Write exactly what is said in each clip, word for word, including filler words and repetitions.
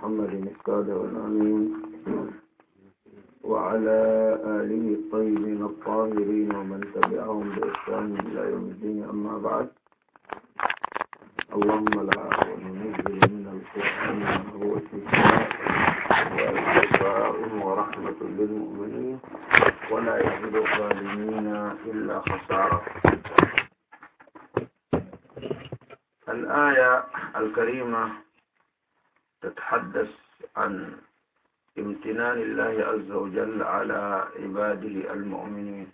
محمد الصادق الأمين وعلى آله الطيبين الطاهرين ومن تبعهم بإحسان إلى يوم الدين. أما بعد، اللهم لا وننزل من القرآن ما هو شفاء ورحمة للمؤمنين ولا يزيد الظالمين إلا خسارة. الآية الكريمة تتحدث عن امتنان الله عز وجل على عباده المؤمنين،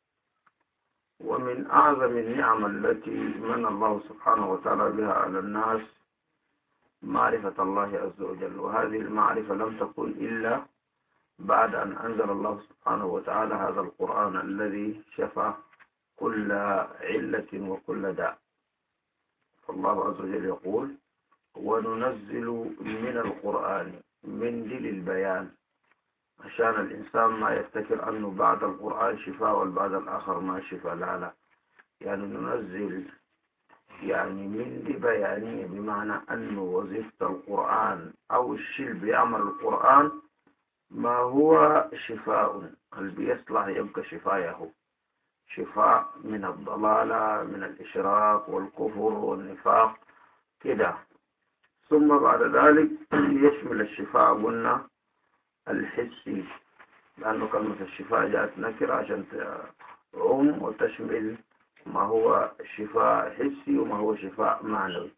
ومن أعظم النعم التي من الله سبحانه وتعالى بها على الناس معرفة الله عز وجل، وهذه المعرفة لم تكن إلا بعد أن أنزل الله سبحانه وتعالى هذا القرآن الذي شفى كل علة وكل داء. فالله عز وجل يقول: وننزل من القرآن من دل البيان، عشان الإنسان ما يفتكر أنه بعد القرآن شفاء والبعد الآخر ما شفاء. لا لا، يعني ننزل يعني من دي بيانية، بمعنى أنه وظيفة القرآن أو الشيء اللي بيعمل القرآن ما هو شفاء، اللي بيصلح يبقى شفاءه، شفاء من الضلالة، من الإشراك والكفر والنفاق كده. ثم بعد ذلك يشمل الشفاء قلنا الحسي، لأنه كلمة الشفاء جاءت نكرة عشان تعم وتشمل ما هو شفاء حسي وما هو شفاء معنوي.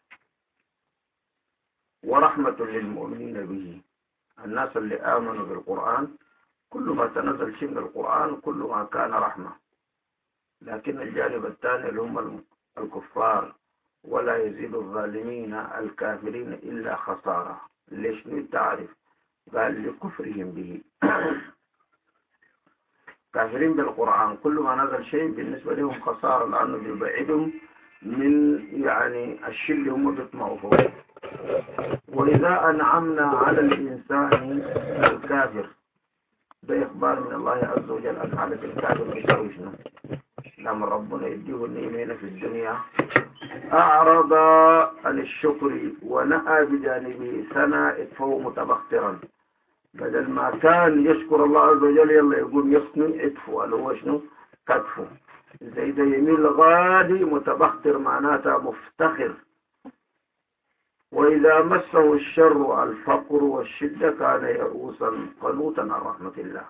ورحمة للمؤمنين به، الناس اللي آمنوا بالقرآن كل ما تنزل شيء من القرآن كل ما كان رحمة، لكن الجانب الثاني اللي هم الكفار ولا يزيد الظالمين الكافرين إلا خسارة. ليش نتعرف؟ قال: لكفرهم به. كافرين بالقرآن كل ما نزل شيء بالنسبة لهم خسارة، لأنه بيبعدهم من يعني الشيء اللي هم بيطمعوا فيه. وإذا أنعمنا على الإنسان الكافر، ده إخبار من الله عز وجل عن حالة الكافر بيساوي شنو؟ لما ربنا يديه النعمة هنا في الدنيا أعرض عن الشكر ونأى بجانبه ثنى فهو متبخترا، بدل ما كان يشكر الله عز وجل يلا يقول يصنع عطفه، اللي هو شنو؟ كتفه. زي ده يميل غادي متبختر، معناتها مفتخر. وإذا مسه الشر الفقر والشدة كان يئوسا قنوطا عن رحمة الله.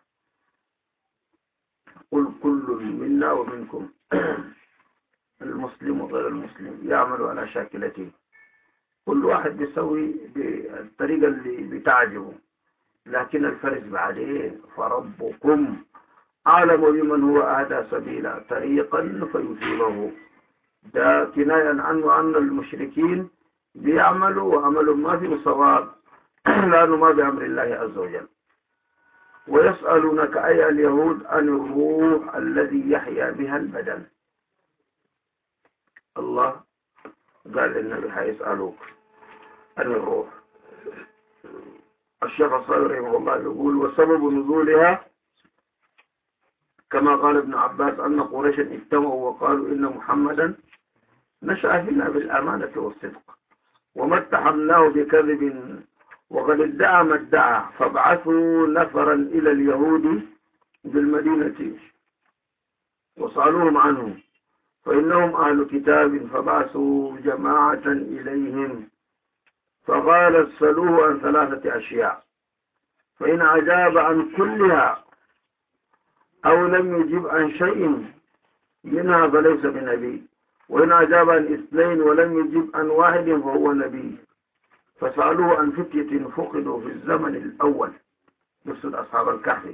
قل كل منا ومنكم المسلم وغير المسلم يعمل على شاكلته، كل واحد بيسوي بالطريقة اللي بتعجبه، لكن الفرق بعدين فربكم أعلم بمن هو أهدى سبيلا طريقا فيصيبه. ده كناية عنه أن المشركين بيعملوا وعملوا ما فيه صواب، لأنه ما بأمر الله عز وجل. ويسألونك أي اليهود عن الروح الذي يحيا بها البدن. الله قال النبي حيسألوك عن الروح. الشيخ الصالح رحمه الله يقول: وسبب نزولها كما قال ابن عباس أن قريشا اجتمعوا وقالوا إن محمدا نشأ فينا بالأمانة والصدق وما اتهمناه بكذب وقد ادعى ما ادعى، فابعثوا نفرا إلى اليهود بالمدينة وسألوهم عنه فإنهم أهل كتاب، فبعثوا جماعة إليهم فقال: اسألوه عن ثلاثة أشياء، فإن أجاب عن كلها أو لم يجب عن شيء منها فليس بنبي، وإن أجاب عن اثنين ولم يجب عن واحد فهو نبي. فسألوه عن فتية فقدوا في الزمن الأول، نفس أصحاب الكهف،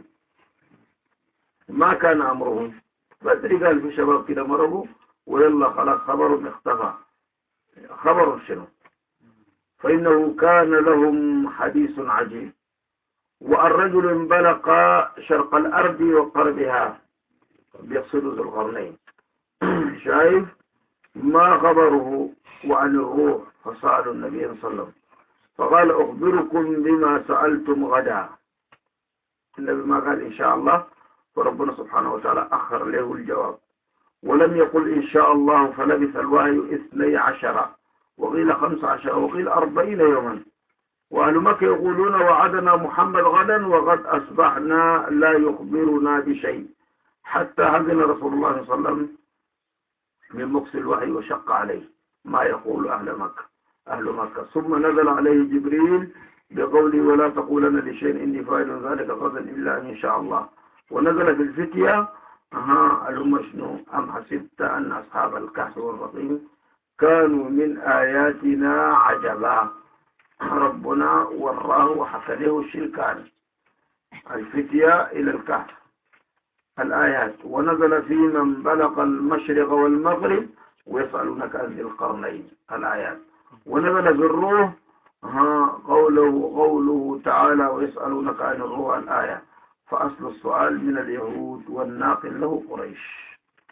ما كان أمرهم. بدري قال في شباب كده مرضوا ويلا خلاص خبرهم اختفى. خبرهم شنو؟ فإنه كان لهم حديث عجيب، والرجل انبلق شرق الأرض وقربها، بيقصد ذو القرنين. شايف ما خبره وعن الروح، فسألوا النبي صلى الله عليه وسلم فقال: أخبركم بما سألتم غدا. النبي ما قال إن شاء الله، فربنا سبحانه وتعالى أخر له الجواب، ولم يقل إن شاء الله، فلبث الوحي اثني عشر وقيل خمس عشر وقيل أربعين يوما. وأهل مكة يقولون وعدنا محمد غدا وقد أصبحنا لا يخبرنا بشيء، حتى هزن رسول الله صلى الله عليه وسلم من مقص الوحي وشق عليه ما يقول أهل مكة أهل مكة ثم نزل عليه جبريل بقوله ولا تقولن لشيء إني فاعل ذلك غدا إلا أن شاء الله. ونزل في الفتية ها الهم شنو أم حسبت أن أصحاب الكهف والرقيم كانوا من آياتنا عجبا، ربنا وراه وحكى له الشركان الفتية إلى الكهف الآيات. ونزل في من بلغ المشرق والمغرب ويسألونك عن ذي القرنين الآيات. ونزل في الروح ها قوله قوله تعالى ويسألونك عن الروح الآية. فأصل السؤال من اليهود والناقل له قريش.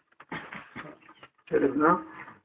شرفنا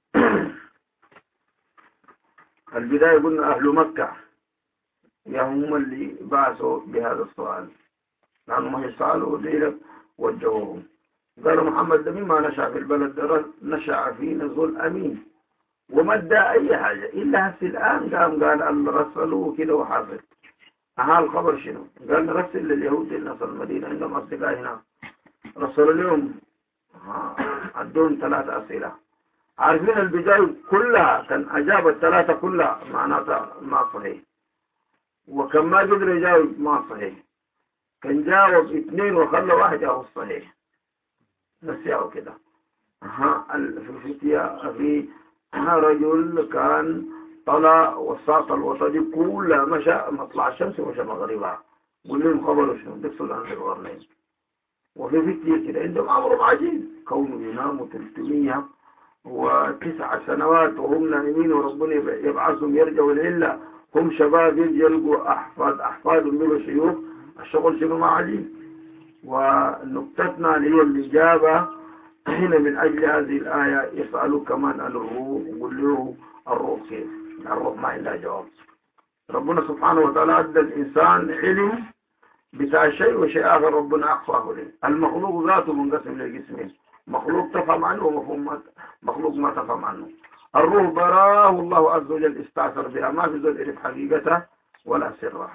البداية قلنا أهل مكة هم اللي بعثوا بهذا السؤال، لأنهم ما يسألوا ديلك وجهوهم. قال محمد ده مما نشأ في البلد نشأ في نزول أمين وما ادعى أي حاجة إلا هسه الآن قام قال أن رسلوه كده وحافظ. أها الخبر شنو؟ قال نرسل لليهود النصر المدينة عندهم أصدقاء هنا، رسلوا لهم عندهم ثلاثة أسئلة عارفين البداية كلها كان أجاب الثلاثة كلها معناتها ما صحيح، وكان ما قدر يجاوب ما صحيح، كان جاوب اثنين وخلى واحد جاوب صحيح نسيعه كده. ها في الفتية في رجل كان طلع وساط الوطني كلها مشى مطلع الشمس ومشى مغربها، قول لهم خبروا شنو دكسوا عن الغرنين. وفي فتية كده عندهم أمر عجيب كونوا يناموا ثلاثمية وتسع سنوات وهم نائمين وربنا يبعثهم يرجعوا العلة، هم شباب يلقوا أحفاد أحفادهم بيبقوا شيوخ، الشغل شنو ما عجيب. ونقطتنا اللي هي الإجابة هنا من أجل هذه الآية يسألوا كمان عن الروح وقل له الروح كيف؟ الروح ما عندها جواب. ربنا سبحانه وتعالى أدى الإنسان علم بتاع شيء وشيء آخر ربنا أخفاه له. المخلوق ذاته منقسم لقسمين، مخلوق تفهم عنه ومفهوم مخلوق ما تفهم عنه. الروح براه الله عز وجل استعثر بها، ما في زول يعرف حقيقته ولا سره.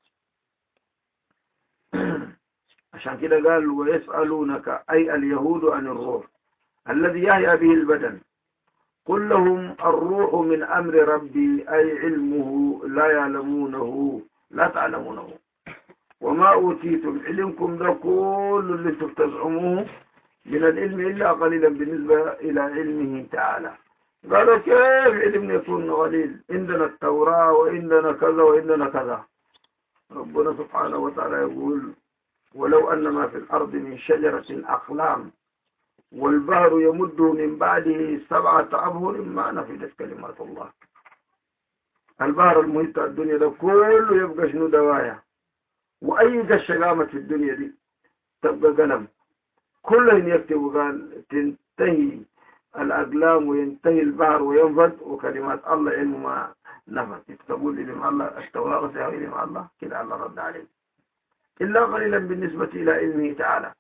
عشان كده قال ويسألونك أي اليهود عن الروح الذي يحيا به البدن قل لهم الروح من أمر ربي أي علمه لا يعلمونه لا تعلمونه وما أوتيتم علمكم ده كل اللي انتم تزعموه من العلم إلا قليلا بالنسبة إلى علمه تعالى. قالوا كيف علمنا يكون قليل؟ عندنا التوراة وعندنا كذا وعندنا كذا. ربنا سبحانه وتعالى يقول ولو أن ما في الأرض من شجرة أقلام والبحر يمده من بعده سبعة أبهر ما نفدت كلمات الله. البحر المحيط الدنيا ده كله يبقى شنو دوايا، وأي قش قامت في الدنيا دي تبقى قلم، كلهم يكتبوا قال تنتهي الأقلام وينتهي البحر وينفد وكلمات الله علم ما نفد. يكتبوا لي لما الله التوراة وسيهوي لما الله كده الله رد عليه إلا قليلا بالنسبة إلى علمه تعالى.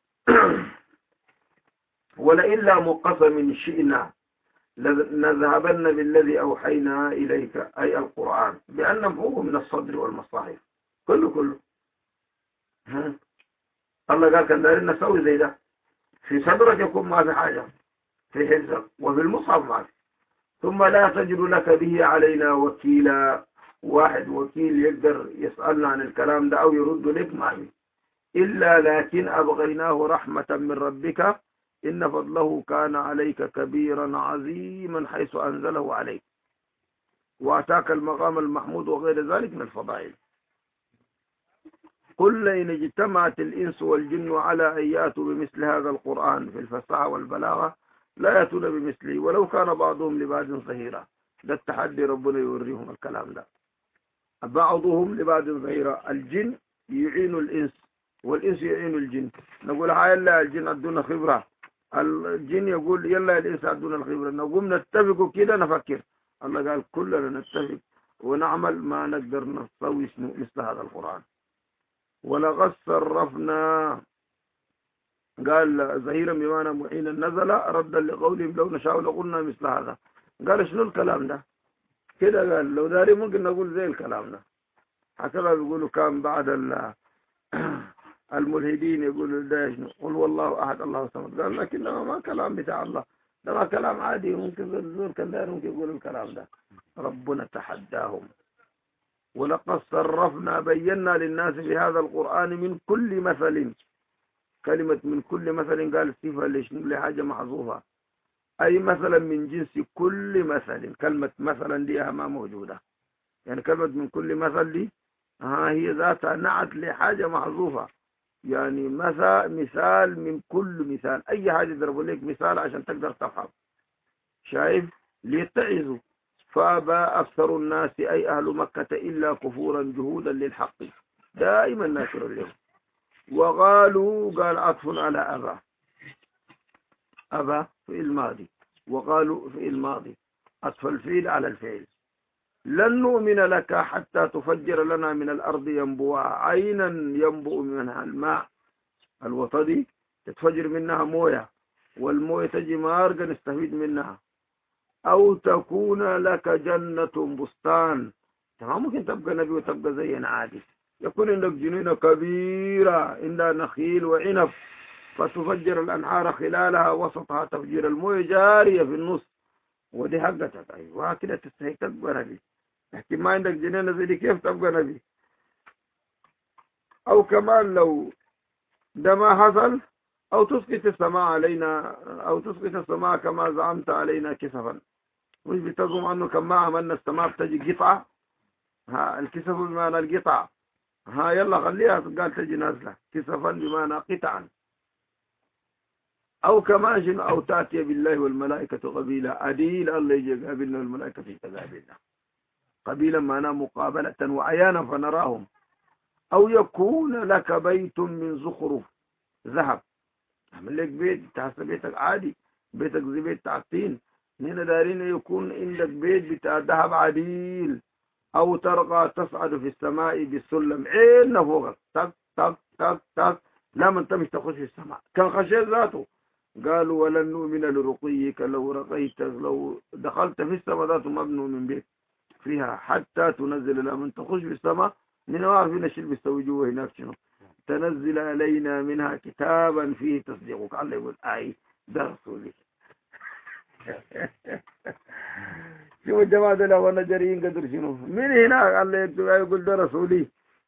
ولئلا مقسم شئنا لنذهبن بالذي أوحينا إليك أي القرآن بأن نمحوه من الصدر والمصاحف كله كله. الله قال كان دارين نسوي زي ده، في صدرك يكون ما في حاجة في حزك وفي المصحف ما في، ثم لا تجد لك به علينا وكيلا، واحد وكيل يقدر يسألنا عن الكلام ده أو يرد لك ما في، إلا لكن أبغيناه رحمة من ربك إن فضله كان عليك كبيرا عظيما حيث أنزله عليك وأتاك المقام المحمود وغير ذلك من الفضائل. قل إن اجتمعت الإنس والجن على أن يأتوا بمثل هذا القرآن في الفصاحة والبلاغة لا يأتون بمثله ولو كان بعضهم لبعض ظهيرا. ده التحدي ربنا يوريهم الكلام ده، بعضهم لبعض ظهيرا. الجن يعين الإنس والإنس يعين الجن، نقول هاي يلا الجن عندنا خبرة، الجن يقول يلا الإنس عندنا الخبرة، نقوم نتفق كده نفكر. الله قال كلنا نتفق ونعمل ما نقدر نسوي مثل هذا القرآن. ولقد صرفنا قال ظهيرا بمعنى محينا نزل ردا لقولهم لو نشاء لقلنا مثل هذا. قال شنو الكلام ده كده؟ قال لو داري ممكن نقول زي الكلام ده هكذا بيقولوا كان بعد الملحدين يقولوا ده شنو قل والله أحد الله الصمد، قال لكن ما كلام بتاع الله، ده ما كلام عادي، ممكن زور كان داير ممكن يقول الكلام ده. ربنا تحداهم ولقد صرفنا بينا للناس في هذا القرآن من كل مثل. كلمة من كل مثل قال صفة لحاجة محذوفة، أي مثلا من جنس كل مثل. كلمة مثلا دي ما موجودة، يعني كلمة من كل مثل دي ها هي ذاتها نعت لحاجة محذوفة، يعني مثل مثال من كل مثال، أي حاجة يضربوا لك مثال عشان تقدر تفهم. شايف؟ ليتعظوا فأبى أكثر الناس أي أهل مكة إلا كفورا جهودا للحق دائما ناكر اليوم. وقالوا قال عطف على أبى، أبى في الماضي وقالوا في الماضي، عطف الفيل على الفعل. لن نؤمن لك حتى تفجر لنا من الأرض ينبوعا، عينا ينبوء منها الماء الوطدي تتفجر منها موية، والموية تجي مارقة نستفيد منها. أو تكون لك جنة بستان، تمام، ممكن تبقى نبي وتبقى زينا عادي، يكون عندك جنينة كبيرة عندها نخيل وعنب فتفجر الأنهار خلالها وسطها تفجير الموية جارية في النص، ودي حقتك. أيوة كده تستحق تبقى نبي، لكن ما عندك جنينة زي دي كيف تبقى نبي؟ أو كمان لو ده ما حصل، أو تسقط السماء علينا، أو تسقط السماء كما زعمت علينا كسفا. مش بتزعم أنه كما عملنا السماء بتجي قطعة، ها الكسف بمعنى القطعة، ها يلا خليها قال تجي نازلة كسفا بمعنى قطعا. أو كما جن أو تأتي بالله والملائكة قبيلا، أديل الله يجي قابلنا والملائكة في قبيلنا، قبيلا معناه مقابلة وعيانا فنراهم. أو يكون لك بيت من زخرف ذهب، اعمل لك بيت تحسب بيتك عادي، بيتك زي بيت تعطين، هنا دارين يكون عندك بيت بتاع ذهب عديل. أو ترقى تصعد في السماء بالسلم، عيننا فوقك تك تك تك تك، لا من تمش تخش في السماء كان خشيت ذاته. قالوا ولن نؤمن لرقيك، لو رقيت لو دخلت في السماء ذاته مبنو من بيت فيها حتى تنزل، لا من تخش في السماء من عارفين الشيء بيستوي جوا هناك شنو، تنزل علينا منها كتابا فيه تصديقك. الله يقول اي ده رسولي. شوف الجماعة ده لو انا جريين قدر شنو من هنا، الله يقول ده رسولي.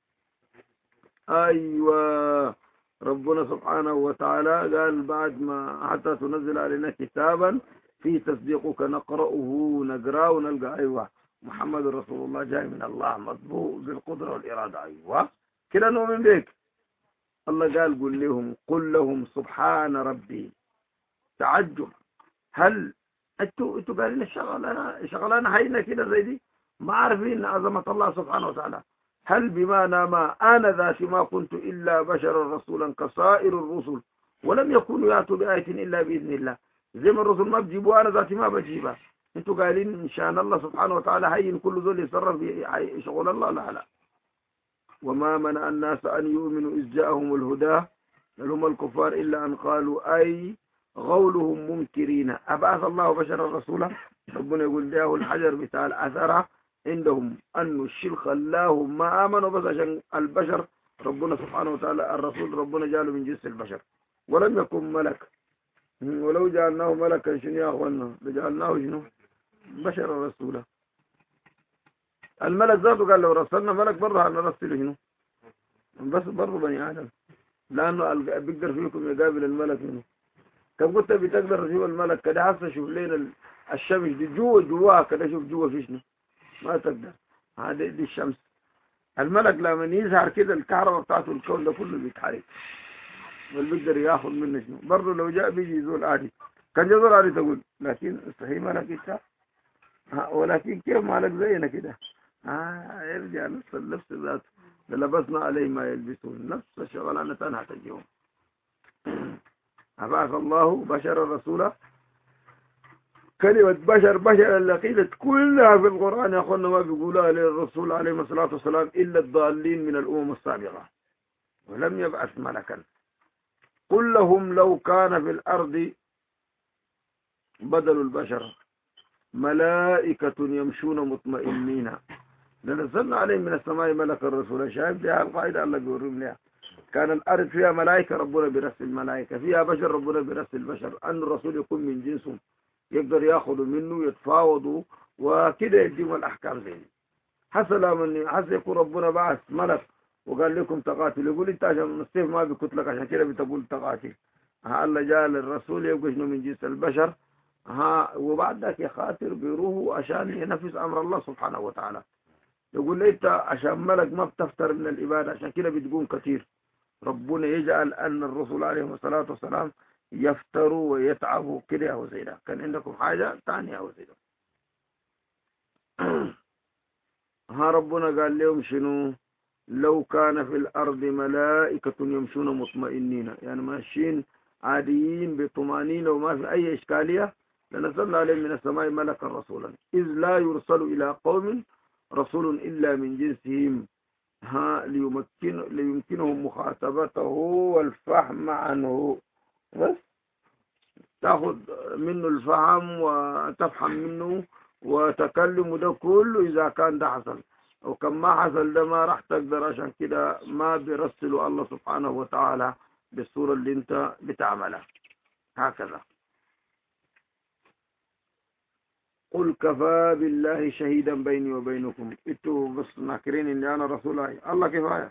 ايوه ربنا سبحانه وتعالى قال بعد ما حتى تنزل علينا كتابا فيه تصديقك نقرأه نقرأه ونلقى ايوه محمد رسول الله جاي من الله مطبوع بالقدرة والإرادة. ايوه كده نؤمن بك. الله قال قل لهم قل لهم سبحان ربي، تعجب، هل انتوا انتوا قالين الشغلانه شغلانه هينه كده زي دي، ما عارفين عظمه الله سبحانه وتعالى؟ هل بمعنى ما انا ذاتي ما كنت الا بشرا رسولا كسائر الرسل ولم يكونوا ياتوا بايه الا باذن الله، زي ما الرسل ما بجيبوا انا ذاتي ما بجيبها. انتوا قالين ان شاء الله سبحانه وتعالى هين كل ذول يتصرف في شغل الله؟ لا لا. وما منع الناس أن يؤمنوا إذ جاءهم الهدى هم الكفار إلا أن قالوا أي غولهم منكرين أبعث الله بشرا رسولا. ربنا يقول له الحجر بتاع الأثر عندهم أنه الشيء خلاهم ما آمنوا بس عشان البشر. ربنا سبحانه وتعالى الرسول ربنا جعله من جنس البشر ولم يكن ملك، ولو جعلناه ملكا شنو يا أخوانا لجعلناه شنو بشرا رسولا. الملك ذاته قال لو رسلنا ملك برا هنرسله شنو بس برضه بني آدم، لأنه بيقدر فيكم يقابل الملك منه. طب قلت بتقدر تشوف الملك كده حتى شوف لنا الشمس دي جوا جواها كده، شوف جوا في شنو ما تقدر. هذه دي الشمس، الملك لما يظهر كده الكهرباء بتاعته الكون ده كله بيتحرك والبيقدر ياخذ منه شنو. برضه لو جاء بيجي يزول عادي كان يزول عادي تقول، لكن صحيح ملك يتشاف، ولكن كيف مالك زينا كده آه يرجع نفس النفس ذاته لبسنا عليه ما يلبسون، نفس الشغلانة تنهى تجيهم. أبعث الله بشر رسولا، كلمة بشر بشر اللي قيلت كلها في القرآن يا أخوانا ما بيقولها للرسول عليه الصلاة والسلام إلا الضالين من الأمم السابقة، ولم يبعث ملكا. قل لهم لو كان في الأرض بدل البشر ملائكة يمشون مطمئنين لنزلنا عليهم من السماء ملك الرسول. شايف دي القاعدة الله بيوريهم لها. كان الأرض فيها ملائكة ربنا برسل الملائكة، فيها بشر ربنا برسل البشر، أن الرسول يكون من جنسهم يقدر ياخذوا منه يتفاوضوا وكده يديهم الأحكام زي دي. حصل من حصل يكون ربنا بعث ملك وقال لكم تقاتل، يقول انت عشان السيف ما بيكتلك عشان كده بتقول تقاتل. ها الله جاء للرسول يبقى شنو من جنس البشر، ها وبعد ذاك يخاطر بيروحوا عشان ينفذ امر الله سبحانه وتعالى. يقول لي انت عشان ملك ما بتفتر من العباده عشان كده بتقوم كثير. ربنا يجعل ان الرسول عليه الصلاه والسلام يفتروا ويتعبوا كده او زي ده. كان عندكم حاجه ثانيه او زي ده. ها ربنا قال لهم شنو؟ لو كان في الأرض ملائكة يمشون مطمئنين، يعني ماشيين عاديين بطمانينة وما في أي إشكالية، لنزلنا عليهم من السماء ملكا رسولا إذ لا يرسل إلى قوم رسول إلا من جنسهم ها ليمكن ليمكنهم مخاطبته والفهم عنه. بس تأخذ منه الفهم وتفهم منه وتكلم ده كله إذا كان ده حصل، وكم ما حصل ده ما راح تقدر. عشان كده ما بيرسلوا الله سبحانه وتعالى بالصورة اللي انت بتعملها. هكذا قل كفى بالله شهيدا بيني وبينكم. انتوا بس ناكرين اني انا رسول الله. الله كفاية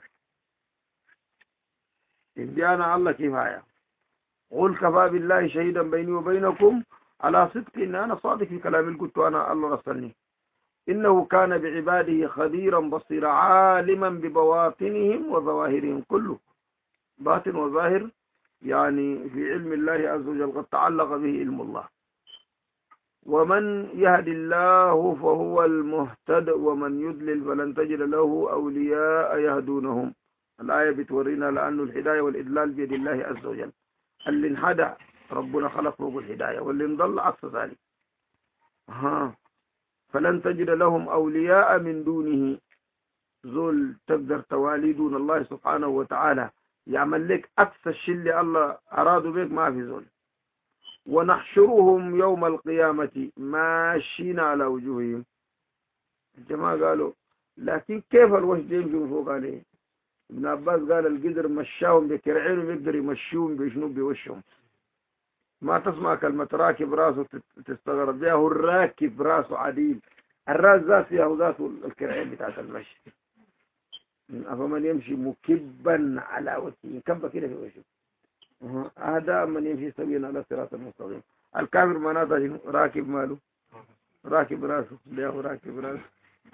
اني انا الله كفاية. قل كفى بالله شهيدا بيني وبينكم على صدق ان انا صادق في كلامي اللي قلت انا الله رسلني. إنه كان بعباده خبيرا بصيرا عالما ببواطنهم وظواهرهم كله. باطن وظاهر يعني في علم الله عز وجل قد تعلق به علم الله. ومن يهد الله فهو المهتد ومن يضلل فلن تجد له أولياء يهدونهم. الآية بتورينا لأنه الهداية والإضلال بيد الله عز وجل. اللي انهدى ربنا خلق فوق الهداية، واللي انضل عكس ذلك. ها فلن تجد لهم أولياء من دونه. زول تقدر توالي دون الله سبحانه وتعالى يعمل لك أقصى الشيء اللي الله أرادوا بك ما في زول. ونحشرهم يوم القيامة ماشيين على وجوههم. الجماعة قالوا لكن كيف الوجه يمشي فوق عليه؟ ابن عباس قال القدر مشاهم بكرعين ويقدر يمشيهم بشنو بوشهم. ما تسمع كلمة راكب راسه تستغرب بها، هو الراكب راسه عديل، الراس ذاته ياهو ذاته الكرعين بتاعت المشي. أفمن يمشي مكبا على وجهه كبا كده في وجهه، هذا من يمشي سويا على الصراط المستقيم. الكافر معناته راكب ماله راكب راسه، ياهو راكب راسه.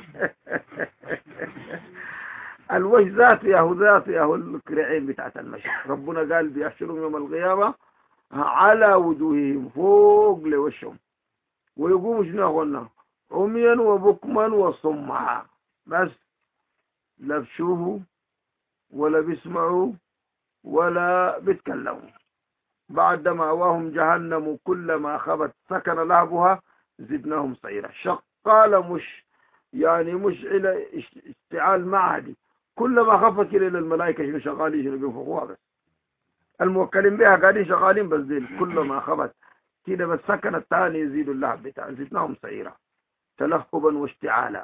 الوجه ذاته ياهو ذاته ياهو الكرعين بتاعت المشي. ربنا قال بيحشرهم يوم القيامة على وجوههم فوق لوشهم، ويقوموا شنو قلنا عميا وبكما وصمعا. بس لا بشوفوا ولا بيسمعوا ولا بيتكلموا. بعد مأواهم جهنم كلما خبت سكن لهبها زدناهم سعيرا. شقالة مش يعني مش إلى اشتعال معهدي، كلما خفت إلى الملائكة شنو شغالين شنو بينفخوها. بس الموكلين بها قاعدين شغالين بس ديل كلما خبت كده بس سكن الثاني يزيد اللهب بتاع زدناهم سعيرا تلهبا واشتعالا.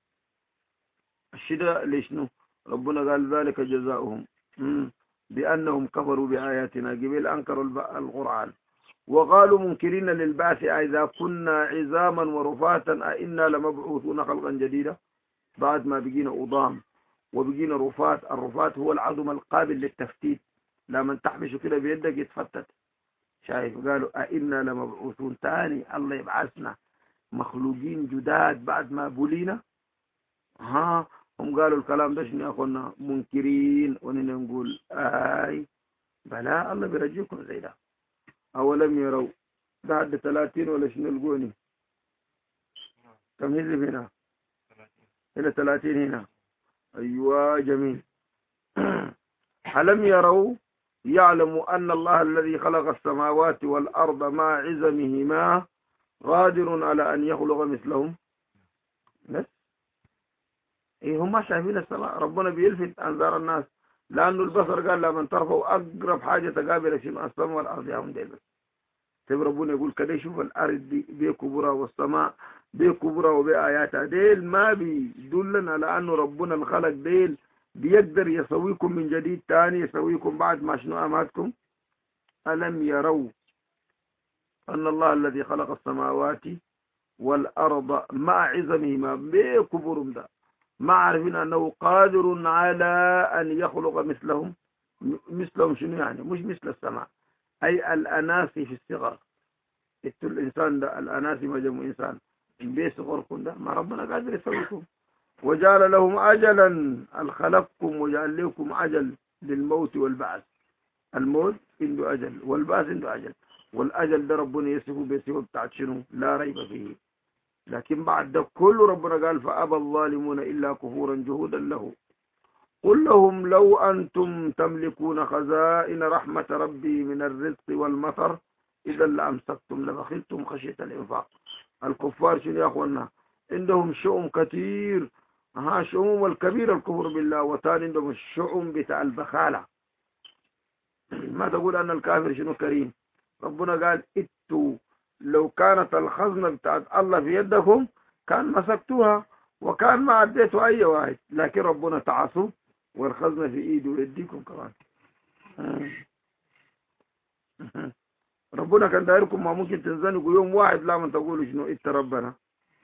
الشدة ليشنو ربنا قال ذلك جزاؤهم بأنهم كفروا بآياتنا قبل أنكروا القرآن وقالوا منكرين للبعث إذا كنا عظاما ورفاتا أئنا لمبعوثون خلقا جديدا. بعد ما بقينا أضام وبقينا رفات. الرفات هو العظم القابل للتفتيت، لما تحبشه كده بيدك يتفتت. شايف قالوا أئنا لمبعوثون تاني الله يبعثنا مخلوقين جداد بعد ما بولينا. ها هم قالوا الكلام ده شنو يا اخوانا منكرين، ونحن نقول اي بلا الله بيرجيكم زي ده. اولم يروا ده عد ثلاثين ولا شنو القوني كم هزب هنا هنا ثلاثين هنا. ايوه جميل. ألم يروا يعلموا أن الله الذي خلق السماوات والأرض مع عزمهما قادر على أن يخلق مثلهم. بس إيه هم شايفين السماء. ربنا بيلفت أنظار الناس لأنه البصر قال لمن ترفعوا أقرب حاجة تقابل شيء السماء والأرض يا هم ديل. بس طيب ربنا يقول كده شوف الأرض دي بكبرها والسماء بكبرى وبآياتها ديل ما بيدلنا على أنه ربنا الخلق ديل بيقدر يسويكم من جديد تاني، يسويكم بعد ما شنو أماتكم. ألم يروا أن الله الذي خلق السماوات والأرض مع عظمهما بكبرهم ده ما عارفين أنه قادر على أن يخلق مثلهم. مثلهم شنو يعني؟ مش مثل السماء، أي الأناسي في الصغر. الإنسان ده الأناسي ما جمع إنسان بيصغركم ده ما ربنا قادر يسويكم. وجعل لهم أجلا الخلقكم وجعل لكم أجل للموت والبعث. الموت عنده أجل والبعث عنده أجل، والأجل ده ربنا يصفه بصفه بتاعت شنو لا ريب فيه. لكن بعد ده كله ربنا قال فأبى الظالمون إلا كفورا جهودا له. قل لهم لو أنتم تملكون خزائن رحمة ربي من الرزق والمطر إذا لأمسكتم لبخلتم خشية الإنفاق. الكفار شنو يا أخوانا؟ عندهم شؤم كثير، ها شؤم الكبير الكفر بالله، وثاني عندهم الشؤم بتاع البخالة. ما تقول أن الكافر شنو كريم؟ ربنا قال اتوا لو كانت الخزنة بتاعت الله في يدكم كان مسكتوها وكان ما عديتوا أي واحد، لكن ربنا تعصوا والخزنة في إيده ويديكم كمان. ربنا كان دايركم ما ممكن تنزنقوا يوم واحد لا من تقولوا شنو ات ربنا.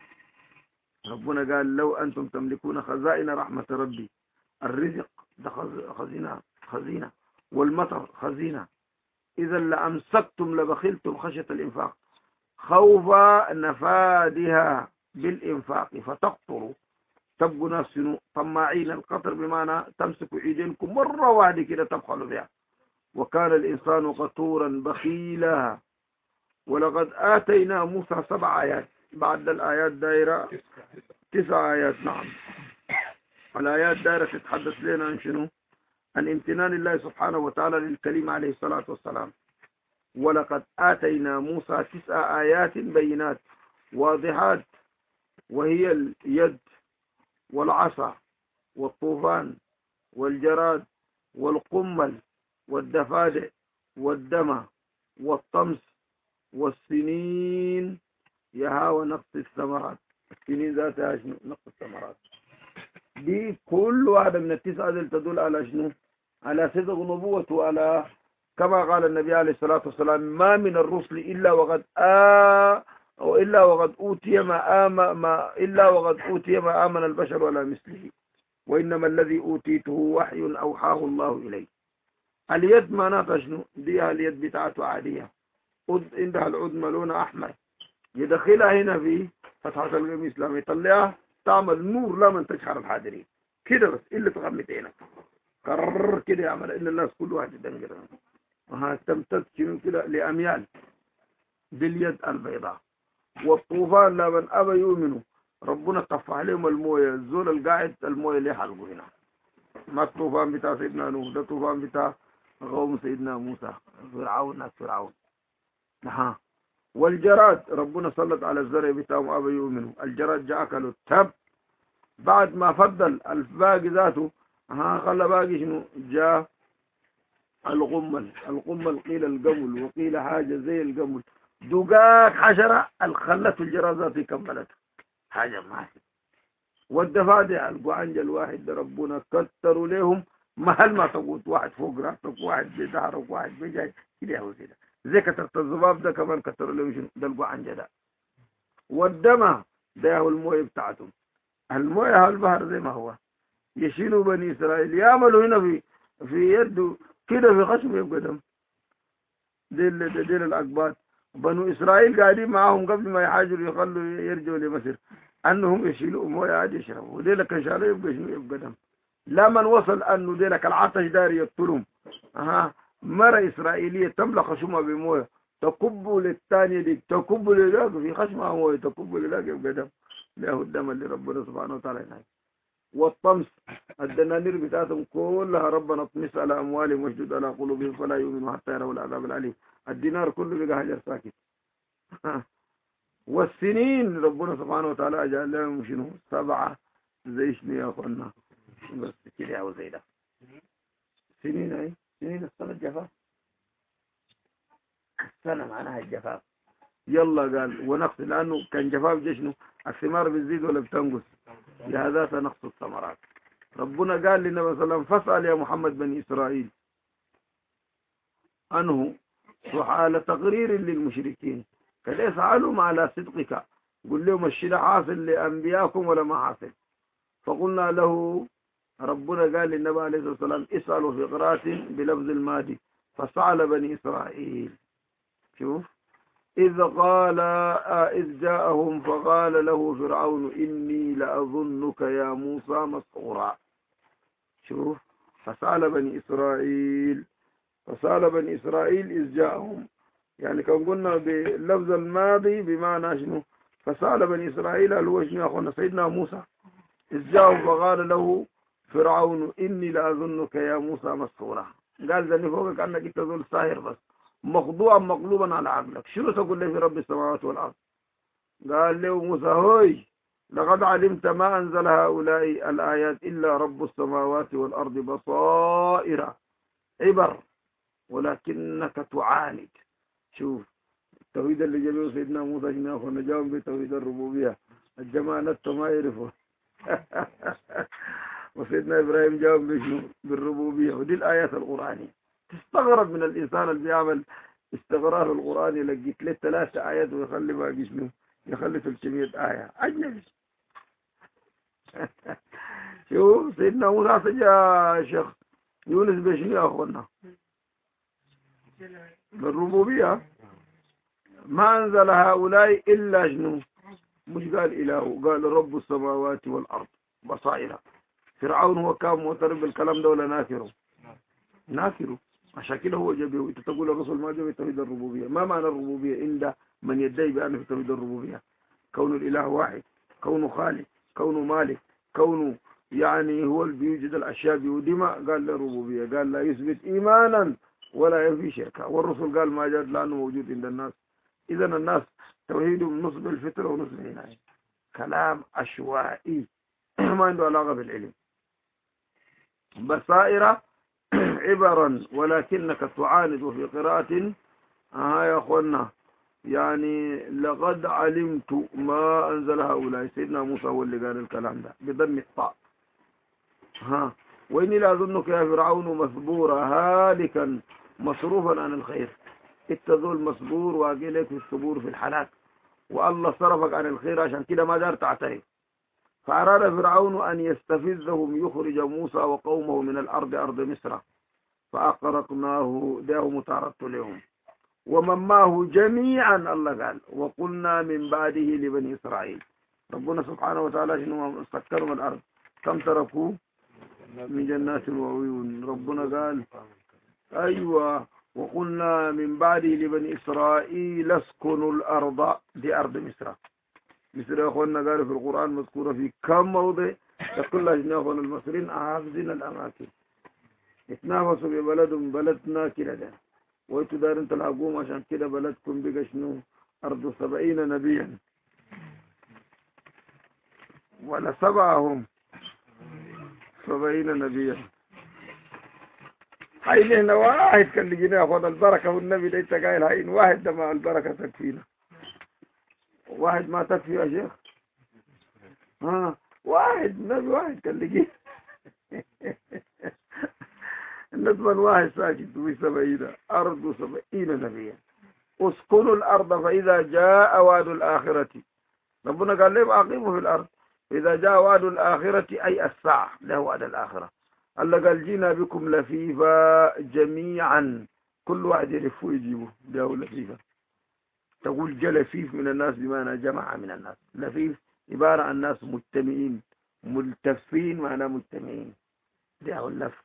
ربنا قال لو أنتم تملكون خزائن رحمة ربي، الرزق ده خزينة خزينة والمطر خزينة، إذا لأمسكتم لبخلتم خشية الإنفاق، خوف نفادها بالإنفاق فتقطروا تبقوا ناس طماعين. القطر بمعنى تمسكوا ايدينكم مرة واحدة كده تبخلوا بها. وكان الإنسان قطورا بخيلا. ولقد آتينا موسى سبع آيات، بعد الآيات دائرة تسع آيات. نعم الآيات دائرة تتحدث لنا عن شنو؟ عن امتنان الله سبحانه وتعالى للكليم عليه الصلاة والسلام. ولقد آتينا موسى تسع آيات بينات واضحات، وهي اليد والعصا والطوفان والجراد والقمل والدفادع والدم والطمس والسنين يها ونقص الثمرات. السنين ذاتها شنو؟ نقص الثمرات. دي كل واحدة من التسعة دي تدل على شنو؟ على صدق نبوته، وعلى كما قال النبي عليه الصلاة والسلام ما من الرسل إلا وقد آ أو إلا وقد أوتي ما آم ما إلا وقد أوتي ما آمن البشر ولا مثله، وإنما الذي أوتيته وحي أوحاه الله إليه. اليد معناتها شنو؟ دي اليد بتاعته عادية، عندها العظمى لونها أحمر، يدخلها هنا في فتحة القميص لما يطلعها تعمل نور لا من تشعر الحاضرين كده بس إلا تغمت عينك قرر كده يعمل إلا الناس كل واحد يدنقر. وها تمتد شنو كده لأميال باليد البيضاء. والطوفان لمن أبى يؤمنوا ربنا طفى عليهم المويه، الزول القاعد المويه اللي حلقوا هنا. ما الطوفان بتاع سيدنا نوح، ده طوفان بتاع قوم سيدنا موسى فرعون ناس فرعون. ها والجراد ربنا سلط على الزرع بتاعهم أبى يؤمنوا، الجراد جاء أكلوا التب بعد ما فضل الباقي ذاته. ها خلى باقي شنو؟ جاء القمل. القمل قيل القمل وقيل حاجة زي القمل، دقاق حشرة الخلت الجرازات كملت حاجة ما هي. والدفادع القوانج الواحد ده ربنا كتروا لهم محل ما تقوت، واحد فوق راسك واحد بظهرك واحد بجاي كده هو كده زي كترة الذباب ده كمان كتروا لهم شنو؟ ده القوانج ده. والدم ده هو المويه بتاعتهم، المويه هو البحر زي ما هو. يشيلوا بني إسرائيل يعملوا هنا في في يده كده في خشم يبقى دم. ديل ديل الأقباط بنو إسرائيل قاعدين معاهم قبل ما يحاجروا يخلوا يرجعوا لمصر أنهم يشيلوا مويه عادي يشربوا، وديلك كان شالوا يبقى شنو؟ يبقى دم. لما وصل أنه ديلك العطش داري يقتلهم، أها مرة إسرائيلية تملى خشمها بمويه تكب للثانية دي تكب للاك في خشمها مويه تكب للاك يبقى دم. له الدم اللي ربنا سبحانه وتعالى هناك. والطمس الدنانير بتاعتهم كلها ربنا اطمس على أموالهم واشدد على قلوبهم فلا يؤمنوا حتى يروا العذاب العليم. الدينار كله بقى حجر ساكت. والسنين ربنا سبحانه وتعالى أجعل لهم شنو؟ سبعة زي شنو يا أخوانا؟ بس كده أو زي ده سنين. أي سنين السنة الجفاف، السنة معناها الجفاف. يلا قال ونقص، لأنه كان جفاف جشنه الثمار بتزيد ولا بتنقص؟ يا ذات نقص الثمرات. ربنا قال للنبي صلى الله عليه وسلم فاسأل يا محمد بني إسرائيل أنه سحال تقرير للمشركين قد يسألهم على صدقك، قل لهم الشيء حاصل لأنبياكم ولا ما حاصل؟ فقلنا له ربنا قال للنبي عليه الصلاة والسلام اسألوا في قراءة بلفظ الماضي فسأل بني إسرائيل. شوف إذ قال آه إذ جاءهم فقال له فرعون إني لأظنك يا موسى مسحورا. شوف فسأل بني إسرائيل، فسأل بني إسرائيل إذ جاءهم، يعني كان قلنا بلفظ الماضي بمعنى شنو؟ فسأل بني إسرائيل هل هو شنو يا أخونا سيدنا موسى إذ جاءهم فقال له فرعون إني لأظنك يا موسى مسحورا. قال ذني فوقك أنك تظل ساهر بس مخضوعا مقلوبا على عقلك، شنو تقول لي في رب السماوات والأرض؟ قال له موسى هوي لقد علمت ما أنزل هؤلاء الآيات إلا رب السماوات والأرض بصائر عبر ولكنك تعاند. شوف التوحيد اللي جابه سيدنا موسى شنو أخونا جاوب بتوحيد الربوبية، الجماعة نتو ما يعرفوا وسيدنا إبراهيم جاوب بشنو؟ بالربوبية. ودي الآيات القرآنية تستغرب من الإنسان اللي بيعمل استغرار القرآن، لقيت له ثلاثة آيات ويخلي باقي شنو؟ يخلي ثلاثمية آية أجنبي. شوف سيدنا موسى جاء شيخ يونس بشنو يا أخوانا؟ بالربوبية. ما أنزل هؤلاء إلا شنو؟ مش قال إله، قال رب السماوات والأرض بصائر. فرعون هو كان معترف بالكلام ده ولا ناكره؟ ناكره، عشان كده هو جابه. انت تقول الرسول ما جاب توحيد الربوبيه. ما معنى الربوبيه عند من يدعي بأنه في توحيد الربوبيه؟ كون الاله واحد، كونه خالق، كونه مالك، كونه يعني هو اللي بيوجد الاشياء بودماء. قال له ربوبيه، قال لا يثبت ايمانا ولا ينفي شركا. والرسول قال ما جاد لانه موجود عند الناس. اذا الناس توحيدهم نص بالفطره ونص بالعنايه، كلام عشوائي ما عنده علاقه بالعلم. بصائر عبرا ولكنك تعاند. وفي قراءة ها يا أخوانا يعني لقد علمت ما أنزل هؤلاء. سيدنا موسى هو اللي قال الكلام ده بضم الطاء. ها وإني لأظنك يا فرعون مثبورا هالكا مصروفا عن الخير. التذول مصبور واقي لك في الصبور في الحلاك، والله صرفك عن الخير عشان كده ما دار تعترف. فأراد فرعون أن يستفزهم يخرج موسى وقومه من الأرض أرض مصر فأقرقناه ده متعرضت لهم ومن معه جميعا. الله قال وقلنا من بعده لبني إسرائيل. ربنا سبحانه وتعالى شنو سكروا الأرض كم تركوا من جنات وعيون. ربنا قال أيوة وقلنا من بعده لبني إسرائيل اسكنوا الأرض دي أرض مصر. مصر يا أخوانا قالوا في القرآن مذكورة في كم موضع. تقول الله يا أخوانا المصريين حافظين الأماكن، اتنافسوا ببلدهم بلدنا كده ده وانتوا دارين تلعبوهم عشان كده بلدكم بقى شنو؟ أرض سبعين نبيا ولا سبعهم سبعين نبيا. هاي هنا واحد كان لقينا ياخد البركة والنبي ده انت قايل هاي واحد ده مع البركة تكفينا. واحد ما تكفي يا شيخ؟ ها واحد نبي واحد كان لقينا نسبا واحد ساكت بسبعين أرض سبعين نبيا. اسكنوا الأرض فإذا جاء وعد الآخرة. ربنا قال لهم أقيموا في الأرض فإذا جاء وعد الآخرة أي الساعة له وعد الآخرة. الله قال جينا بكم لفيفا جميعا، كل واحد يلف ويجيبه جاءوا لفيفا. تقول جاء لفيف من الناس بمعنى جماعة من الناس. لفيف عبارة عن ناس مجتمعين، ملتفين معنى مجتمعين، جاءوا اللف.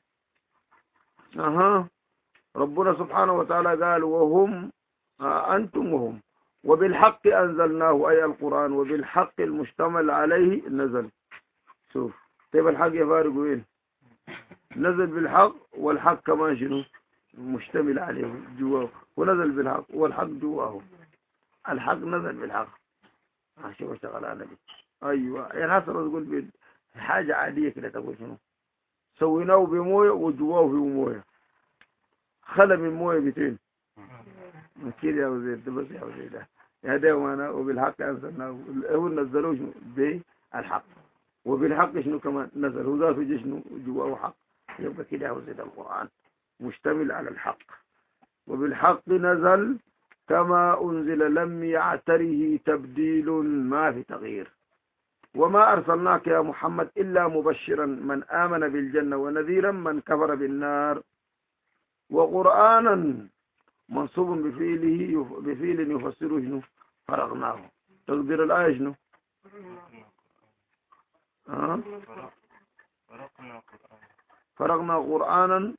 أها ربنا سبحانه وتعالى قال وهم آه أنتم وهم وبالحق أنزلناه أي القرآن وبالحق المشتمل عليه نزل. شوف كيف الحق يفارق وين؟ نزل بالحق والحق كمان شنو؟ مشتمل عليه جواه. ونزل بالحق والحق جواه. الحق نزل بالحق. شوف اشتغل على دي. أيوة يعني حسنا تقول حاجة عادية كده تقول شنو؟ سويناه بمويه وجواه في مويه. خلى من مويه بيتين أكيد يا أبو زيد بس يا أبو زيد هذا وانا وبالحق أنزلناه هو نزلوه بالحق وبالحق شنو كمان نزل هو ذاته شنو جواه حق يبقى كده هو زيد القرآن مشتمل على الحق وبالحق نزل كما أنزل لم يعتره تبديل ما في تغيير وما أرسلناك يا محمد إلا مبشرا من آمن بالجنة ونذيرا من كفر بالنار وقرآنا منصوب بفعله بفعل يفسره شنو فرغناه تقدير الآية شنو ها فرغنا قرآنا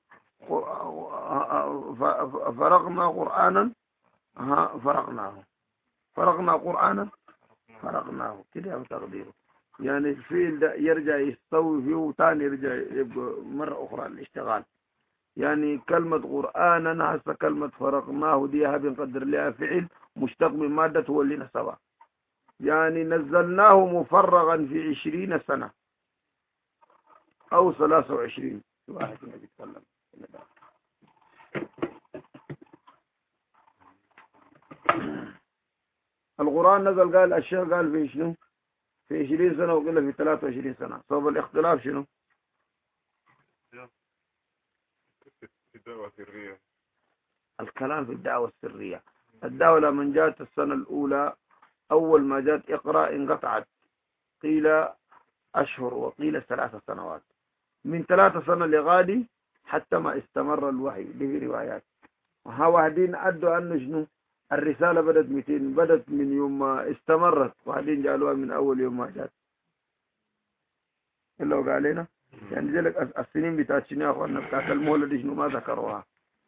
فرغنا قرآنا ها فرغناه فرغنا قرآنا فرغناه كده تقديره يعني الفيل ده يرجع يستوي فيه وثاني يرجع يبقى مرة أخرى الاشتغال يعني كلمة قرآنا هسه كلمة فرغناه دي بنقدر لها فعل مشتق من مادة هو اللي نسبها يعني نزلناه مفرغا في عشرين سنة أو ثلاثة وعشرين واحد يتكلم القرآن نزل قال أشياء قال في شنو في عشرين سنة وقال في ثلاثة وعشرين سنة صوب الاختلاف شنو الدعوة السرية الكلام في الدعوة السرية الدعوة لما جاءت السنة الأولى أول ما جاءت اقرأ انقطعت قيل أشهر وقيل ثلاثة سنوات من ثلاثة سنة لغادي حتى ما استمر الوحي به روايات وها واحدين أدوا أنه شنو الرسالة بدت مئتين بدت من يوم ما استمرت واحدين جعلوها من أول يوم ما جات إلا وقع علينا يعني ذلك السنين بتاعت شنو يا أخوانا بتاعت المولد شنو ما ذكروها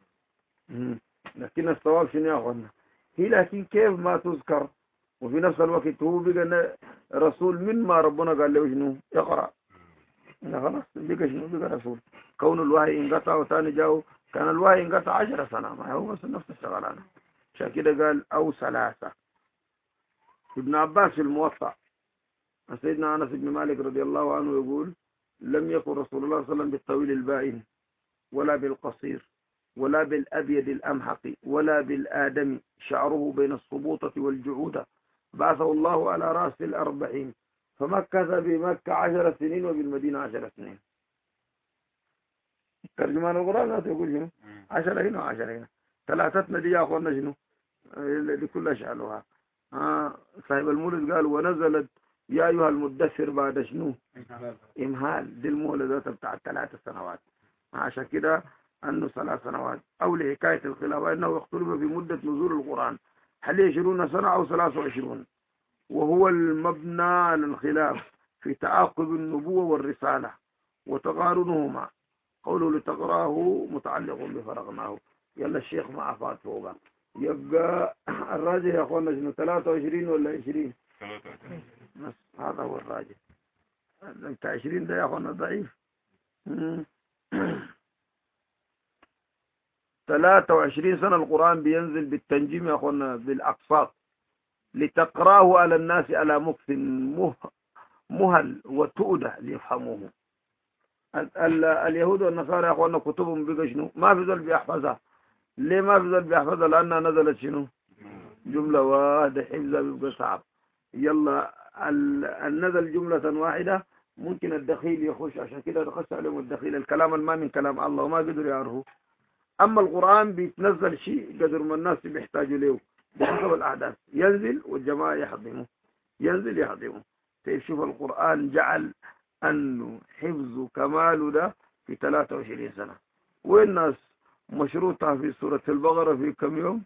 لكن الصواب شنو يا أخوانا هي لكن كيف ما تذكر وفي نفس الوقت هو بقى رسول من ما ربنا قال له شنو يقرأ خلاص بقى شنو بقى رسول كون الوحي انقطع وثاني جاءه كان الوحي انقطع عشر سنة ما هو بس نفس الشغلانة عشان كده قال أو ثلاثة ابن عباس في الموطأ سيدنا أنس بن مالك رضي الله عنه يقول لم يكن رسول الله صلى الله عليه وسلم بالطويل البائن ولا بالقصير ولا بالأبيض الأمحق ولا بالآدم شعره بين الصبوطة والجعودة بعثه الله على رأس الأربعين فمكث بمكة عشر سنين وبالمدينة عشر سنين ترجمان القرآن لا تقول شنو عشر هنا وعشر هنا ثلاثتنا دي يا أخوانا شنو لكل أشعلها آه صاحب المولد قال ونزلت يا أيها المدثر بعد شنو إمهال دي المولدات بتاعت ثلاث سنوات عشان كده أنه ثلاث سنوات أو لحكاية الخلاف أنه يختلف في مدة نزول القرآن هل عشرون سنة أو ثلاثة وعشرون وهو المبنى على الخلاف في تعاقب النبوة والرسالة وتقارنهما قوله لتقراه متعلق بفرغناه يلا الشيخ ما عفات فوقا يبقى الراجح يا أخوانا شنو ثلاثة وعشرين ولا عشرين بس هذا هو الراجح انت عشرين ده يا أخوانا ضعيف ثلاثة وعشرين سنة القرآن بينزل بالتنجيم يا أخوانا بالأقساط لتقراه على الناس على مكث مهل وتؤدى ليفهموه اليهود والنصارى يا أخوانا كتبهم بقى شنو ما في ذل بيحفظها ليه ما في ذل بيحفظها لأنها نزلت شنو جملة واحدة حفظها بيبقى صعب يلا النزل جملة واحدة ممكن الدخيل يخش عشان كده تخش عليهم الدخيل الكلام الما من كلام الله وما قدروا يعرفوا أما القرآن بيتنزل شيء قدر ما الناس بيحتاجوا له بحسب الأحداث ينزل والجماعة يحضموا ينزل يحضموا شوف القرآن جعل أنه حفظ كماله ده في ثلاثة وعشرين سنة والناس مشروطة في سورة البقرة في كم يوم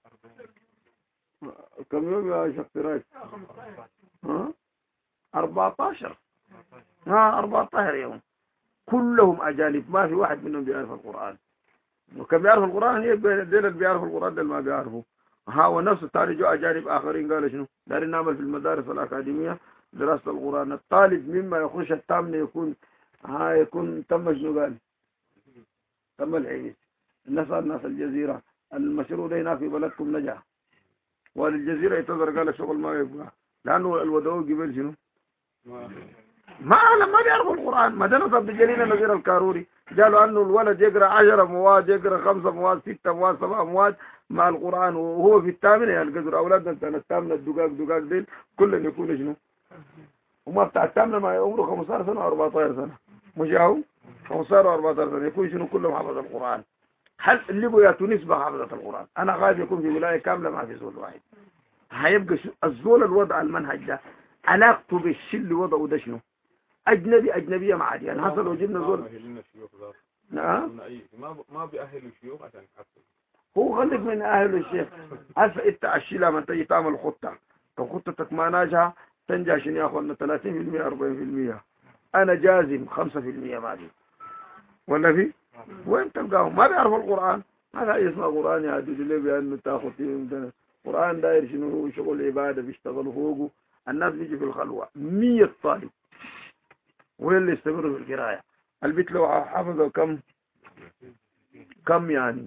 كم يوم يا شقراج ها أربعة عشر ها أربعة عشر يوم كلهم أجانب ما في واحد منهم بيعرف القرآن وكم بيعرف القرآن هي دول اللي بيعرف القرآن دول ما بيعرفوا ها ونفس الثاني جو أجانب آخرين قالوا شنو دارين نعمل في المدارس والأكاديمية دراسة القرآن الطالب مما يخش التامن يكون ها يكون تم شنو قال تم الحديث نسأل ناس الجزيرة المشروع ده هنا في بلدكم نجح والجزيرة يتذر قال الشغل ما يبقى لأنه الودو قبل شنو ما ما بيعرفوا القرآن ما ده نصب بجليل نظير الكاروري قالوا أنه الولد يقرأ عشر مواد، يقرأ خمسة مواد، ستة مواد، سبع مواد مع القرآن وهو في الثامنة. يعني قدر أولادنا السنة الثامنة الدقاق دقاق ديل كلهم يكونوا شنو؟ وما بتاع الثامنة ما عمره خمسة عشر سنة وأربعة عشر سنة، مش هو خمسة عشر وأربعة عشر سنة يكون شنو كلهم حفظ القرآن. هل اللي بياتوا نسبة حفظة القرآن؟ أنا خايف يكون في ولاية كاملة ما في زول واحد. هيبقى الزول الوضع المنهج ده علاقته بالشيء اللي وضعه ده شنو؟ أجنبي أجنبية ما عادي. يعني حصل وجدنا زول نعم ما ما بيأهلوا الشيوخ عشان يحفظوا. هو خليك من أهل الشيخ. هسه أنت الشيء لما تيجي تعمل خطة، لو خطتك ما ناجحة تنجح شنو يا أخوانا ثلاثين في المية أربعين في المية. أنا جازم خمسة في المية ما دي ولا في وين تلقاهم ما بيعرفوا القرآن. هذا يسمع قرآن يهدد ليه بأنه تاخذ فيه قرآن داير شنو هو شغل عبادة بيشتغلوا فوقه. الناس بيجي في الخلوة مية طالب وين اللي يستمروا في القراية. البيت لو حفظوا كم كم يعني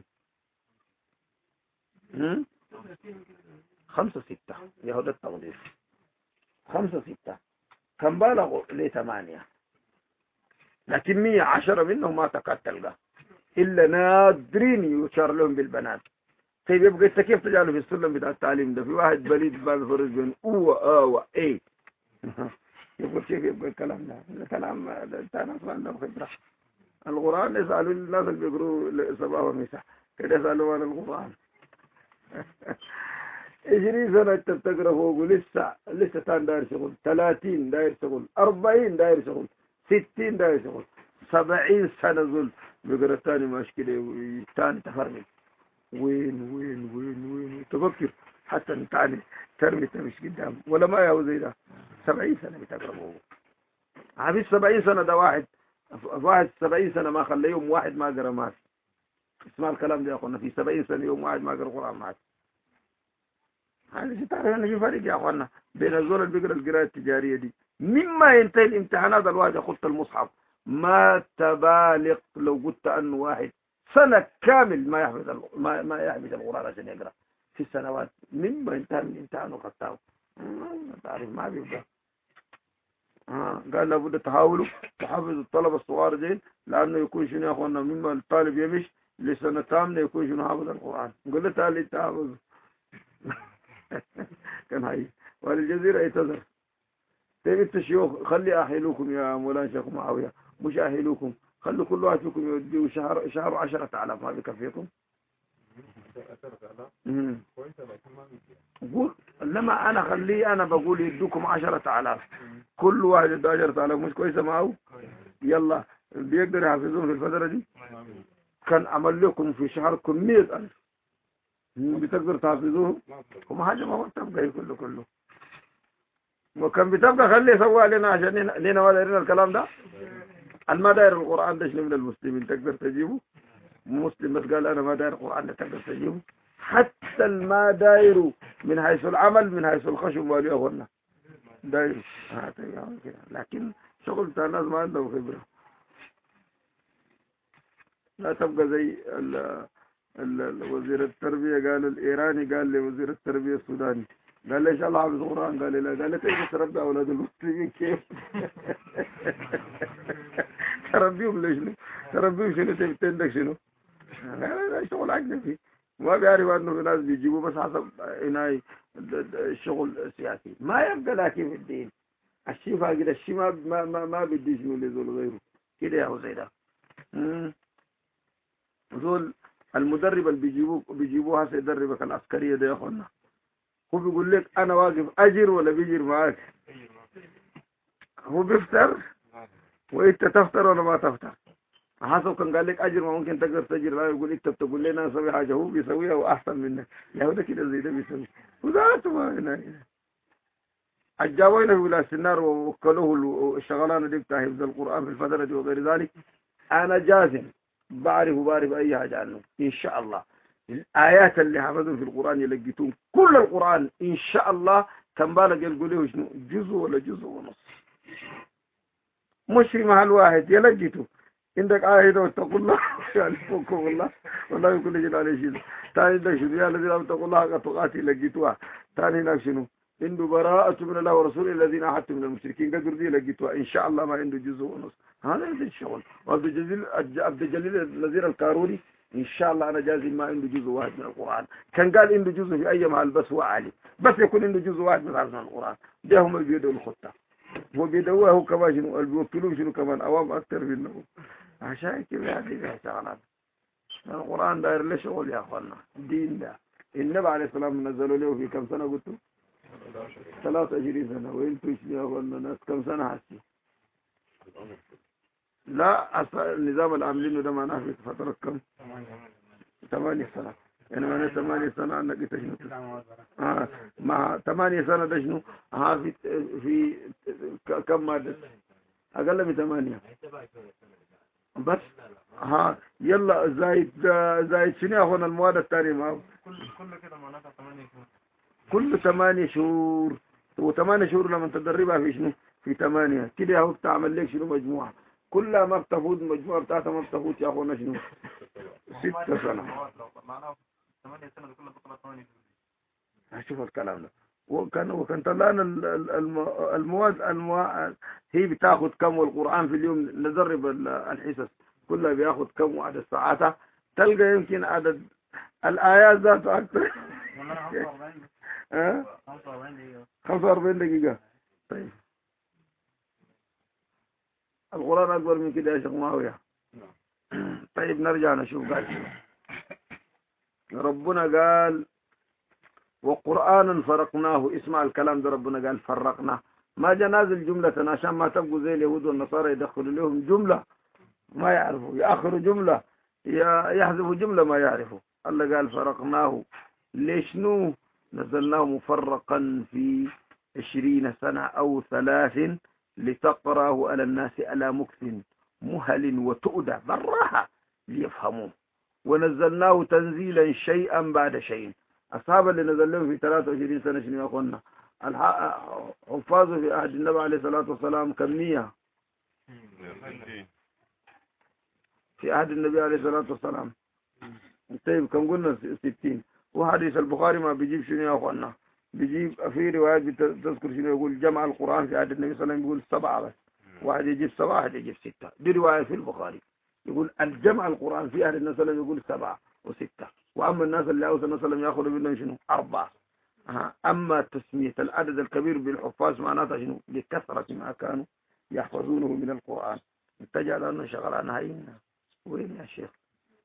هم؟ خمسة ستة يهود التغليف خمسة ستة كم بالغوا لثمانية، لكن مية عشرة منهم ما تكاد تلقى إلا نادرين يشار لهم بالبنات. طيب يبقى انت كيف تجعله في السلم بتاع التعليم ده؟ في واحد بليد بال فرج بين اوه اوه ايه يقول كيف يبقى الكلام ده؟ الكلام ده انت ناس ما عندهم خبره. القران يسالوا الناس اللي بيقروا صباح ومساء كده يسالوا عن القران. عشرين سنه انت بتقرا فوق ولسه لسه تاني داير شغل، ثلاثين داير شغل، أربعين داير شغل، ستين داير شغل، سبعين سنه زول بيقرا ثاني مشكله ثاني تفرمي. وين وين وين وين تفكر حتى انت يعني ترمي مش قدام ولا ما يا زي ده. سبعين سنه بتقربوا عبيد سبعين سنه ده واحد واحد سبعين سنه ما خلى يوم واحد ما قرا ما في. اسمع الكلام ده يا اخوانا، في سبعين سنه يوم واحد ما قرا القران ما في. يعني تعرف ان في فرق يا اخوانا بين الزول اللي بيقرا القراءه التجاريه دي مما ينتهي الامتحانات الواحد يخط المصحف ما تبالغ. لو قلت انه واحد سنة كامل ما يحفظ ما ما يحفظ القرآن عشان يقرأ في السنوات مما انتهى من امتحانه وخطاه. تعرف ما بيبقى آه. قال لابد تحاولوا تحفظوا الطلبة الصغار دين لأنه يكون شنو يا أخوانا مما الطالب يمش لسنة كاملة يكون شنو حافظ القرآن. قل له تعال انت حافظ كان هاي والجزيرة يتذر. طيب انت شيوخ خلي أحيلوكم يا مولانا شيخ معاوية، مش أحيلوكم خلوا كل واحد فيكم يوديه شهر شهر عشرة آلاف ما بيكفيكم. قول لما أنا خليه أنا بقول يدوكم عشرة آلاف كل واحد يدو عشرة آلاف مش كويسة معه. يلا بيقدر يحفظون في الفترة دي كان عمل لكم في شهركم مئة ألف بتقدر تحفظوه وما حاجة ما تبقى كله كله وكان بتبقى خليه سوى لنا عشان لنا ولا الكلام ده. الما داير القرآن ده شنو من المسلمين تقدر تجيبه. مسلم قال أنا ما داير القرآن ده تقدر تجيبه. حتى الما دايره من حيث العمل من حيث الخشم واليه هنا دايره. لكن شغل بتاع الناس ما عندهم خبرة. لا تبقى زي ال ال وزير التربية قال الإيراني قال لي وزير التربية السوداني قال لي إن شاء الله حافظ القرآن قال لي لا قال لي كيف تربي أولاد المسلمين كيف تربيهم ليش تربيهم شنو تبي عندك شنو؟ لا لا شغل أجنبي ما بيعرف أنه في ناس بيجيبوا بس حسب هنا الشغل السياسي ما يبقى. لكن في الدين الشيء فاقد الشيء ما ما ما, ما بدي شنو لزول غيره كده يا زي ده. زول المدرب اللي بيجيبوه بيجيبوه هسه يدربك العسكرية ده يا أخوانا هو بيقول لك أنا واقف أجر ولا بيجر معاك. هو بيفتر وإنت تفتر ولا ما تفتر حسب. كان قال لك أجر ما ممكن تقدر تجر لا يقول أنت بتقول لنا نسوي حاجة هو بيسويها وأحسن منك يا هو ده كده زي ده بيسوي وذاته ما هنا الجاوين في ولاية النار ووكلوه الشغلانة دي بتاع حفظ القرآن في الفترة دي وغير ذلك. أنا جازم بعرف وبعرف أي حاجة عنه إن شاء الله. الآيات اللي حفظوا في القرآن يلقيتون كل القرآن إن شاء الله كان بالك يقول له شنو جزء ولا جزء ونص مش في محل واحد يلقيته. عندك آية واتقوا الله يعلمكم الله والله يكون جل عليه شيء. ثاني عندك شنو يا الذين اتقوا الله حق تقاته لقيتوها. ثاني هناك شنو عنده براءة من الله ورسوله الذين أحدتم من المشركين قدر دي لقيتوها إن شاء الله ما عنده جزء ونص. هذا يصير الشغل. وعبد الجليل عبد الجليل النذير الكاروني إن شاء الله أنا جازم ما عنده جزء واحد من القرآن. كان قال عنده جزء في أي محل بس هو عالي، بس يكون عنده جزء واحد من القرآن. ده هم اللي بيدوا الخطة، هو بيدوه هو كمان شنو اللي بيوكلوه شنو كمان أوام أكثر منه. عشان كذا هذه شغلات. القرآن داير له شغل يا أخوانا. دين ده النبي عليه الصلاة والسلام نزلوا له في كم سنة قلتوا؟ ثلاثة وعشرين سنة. وانتوا يا أخوانا ناس كم سنة حسي؟ لا النظام العاملين ده معناه في فترة كم؟ ثمانية سنة. يعني معناه ثمانية سنة أنك تشنو؟ آه مع ثمانية سنة تشنو؟ ها في في كم مادة؟ أقل من ثمانية. بس ها يلا زايد زايد شنو يا أخونا المواد الثانية ما كل كل كده معناتها ثمانية شهور. كل ثمانية شهور. وثمانية شهور لما تدربها في شنو؟ في ثمانية كده هو تعمل لك شنو مجموعة. كلها ما بتفوت مجموعة بتاعتها ما بتفوت يا أخونا شنو؟ ستة سنة. معناها ثمانية سنة كلها بقرا ثمانية شهور. شوف الكلام ده. وكان وكان طلعنا المواد المواد هي بتاخد كم والقرآن في اليوم ندرب الحصص كلها بياخد كم وعدد ساعاتها تلقى يمكن عدد الآيات ذاته أكثر. ها؟ خمسة وأربعين دقيقة. طيب القرآن أكبر من كده يا شيخ معاوية. طيب نرجع نشوف قال ربنا قال وقرآنا فرقناه. اسمع الكلام ده ربنا قال فرقناه. ما جا نازل جملة عشان ما تبقوا زي اليهود والنصارى يدخلوا لهم جملة ما يعرفوا، يأخروا جملة، يحذفوا جملة ما يعرفوا. الله قال فرقناه. ليش نو نزلناه مفرقا في عشرين سنة أو ثلاث لتقرأه على الناس على مكث مهل وتؤدى براها ليفهموه. ونزلناه تنزيلا شيئا بعد شيء. أصحاب اللي نزل لهم في ثلاثة وعشرين سنة شنو يا أخوانا؟ حفاظه في عهد النبي عليه الصلاة والسلام كمية في عهد النبي عليه الصلاة والسلام. طيب كم قلنا؟ ستين. وحديث البخاري ما بيجيب شنو يا أخوانا؟ بيجيب في روايات بتذكر شنو يقول جمع القرآن في عهد النبي صلى الله عليه وسلم بيقول سبعة بس. واحد يجيب سبعة واحد يجيب ستة. دي رواية في البخاري يقول الجمع القرآن في عهد النبي صلى الله عليه وسلم يقول سبعة وستة. وأما الناس اللي أوصى النبي صلى الله عليه وسلم يأخذوا منهم شنو؟ أربعة. أما تسمية العدد الكبير بالحفاظ معناتها شنو؟ لكثرة ما كانوا يحفظونه من القرآن. اتجعل أنه شغل عن هاينا وين يا شيخ؟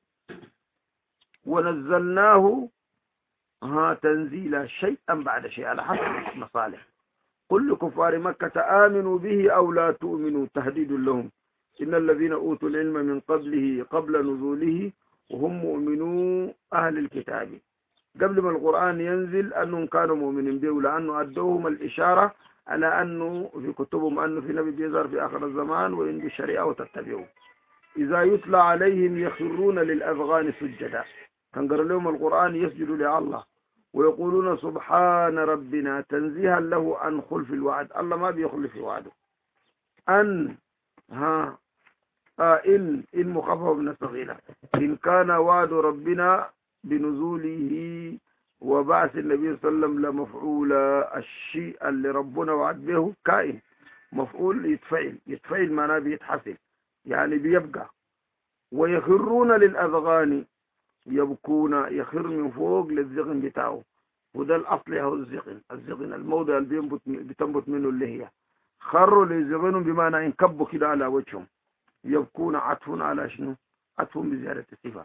ونزلناه ها تنزيلا شيئا بعد شيء على حسب المصالح. قل لكفار مكة آمنوا به أو لا تؤمنوا تهديد لهم. إن الذين أوتوا العلم من قبله قبل نزوله وهم مؤمنو أهل الكتاب. قبل ما القرآن ينزل أنهم كانوا مؤمنين به لأنه أدوهم الإشارة على أنه في كتبهم أنه في نبي بيظهر في آخر الزمان وعنده الشريعة وتتبعه. إذا يتلى عليهم يخرون للأذغان سجدا. كان قرأ لهم القرآن يسجدوا لله ويقولون سبحان ربنا تنزيها له عن خلف الوعد. الله ما بيخلف وعده. أن ها آه إن إن مخفف من الصغيرة. إن كان وعد ربنا بنزوله وبعث النبي صلى الله عليه وسلم لمفعولا. الشيء اللي ربنا وعد به كائن مفعول يتفعل. يتفعل معناه بيتحصل يعني بيبقى. ويخرون للأذغان يبكون يخر من فوق للذغن بتاعه. وده الأصل هو الزغن. الزغن الموضع اللي بينبت بتنبت منه اللي هي خروا للزغن بمعنى انكبوا كده على وجههم. يبكون عطف على شنو؟ عطف بزيادة الصفة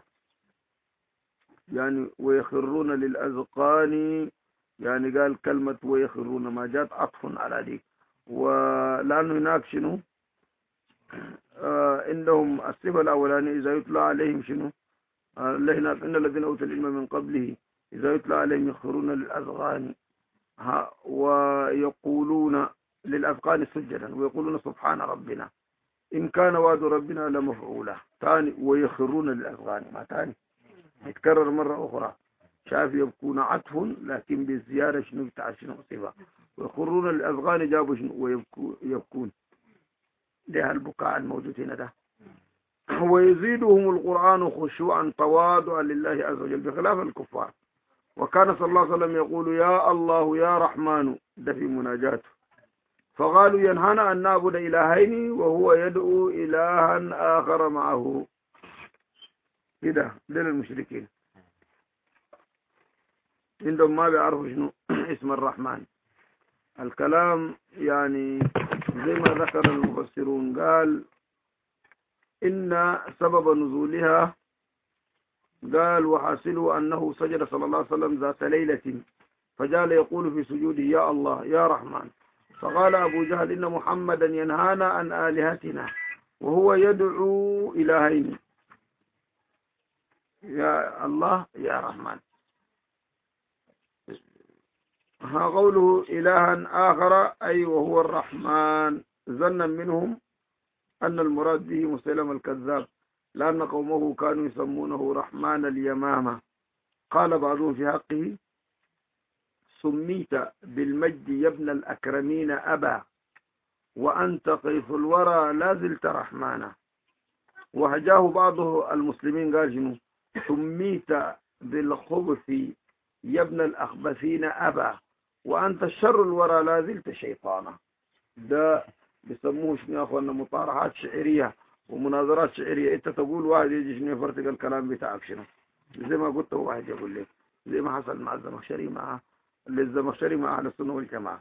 يعني. ويخرون للأذقان يعني قال كلمة ويخرون ما جات عطف على دي. ولأنه هناك شنو آه عندهم الصفة الأولانية إذا يطلع عليهم شنو آه إن الذين أوتوا العلم من قبله إذا يطلع عليهم يخرون للأذقان ويقولون للأذقان سجدا ويقولون سبحان ربنا إن كان وعد ربنا لمفعولا. ثاني ويخرون للأذقان ما ثاني يتكرر مرة أخرى. شاف يبكون عطف لكن بالزيادة شنو بتاع شنو صفة. ويخرون للأذقان جابوا شنو ويبكون. ده البكاء الموجود هنا ده. ويزيدهم القرآن خشوعا تواضعا لله عز وجل بخلاف الكفار. وكان صلى الله عليه وسلم يقول يا الله يا رحمن. ده في مناجاته. فقالوا ينهانا أن نعبد إلهين وهو يدعو إلها آخر معه. كده دول المشركين عندهم ما بيعرفوا شنو اسم الرحمن. الكلام يعني زي ما ذكر المفسرون، قال إن سبب نزولها قال وحاصله أنه سجد صلى الله عليه وسلم ذات ليلة فجعل يقول في سجوده يا الله يا رحمن، فقال أبو جهل إن محمدا ينهانا عن آلهتنا وهو يدعو إلهين يا الله يا رحمن. ها قوله إلها آخر أي وهو الرحمن، ظنا منهم أن المراد به مسيلم الكذاب لأن قومه كانوا يسمونه رحمن اليمامة. قال بعضهم في حقه سميت بالمجد يا ابن الأكرمين أبا وأنت قيف الورى لا زلت رحمانا. وهجاه بعض المسلمين قال شنو سميت بالخبث يا ابن الأخبثين أبا وأنت الشر الورى لا زلت شيطانا. ده بيسموه شنو يا أخوانا مطارحات شعرية ومناظرات شعرية. انت تقول واحد يجي شنو يفرتق الكلام بتاعك شنو، زي ما قلت واحد يقول لك زي ما حصل مع الزمخشري مع الزمخشري مع أهل السنة والجماعة.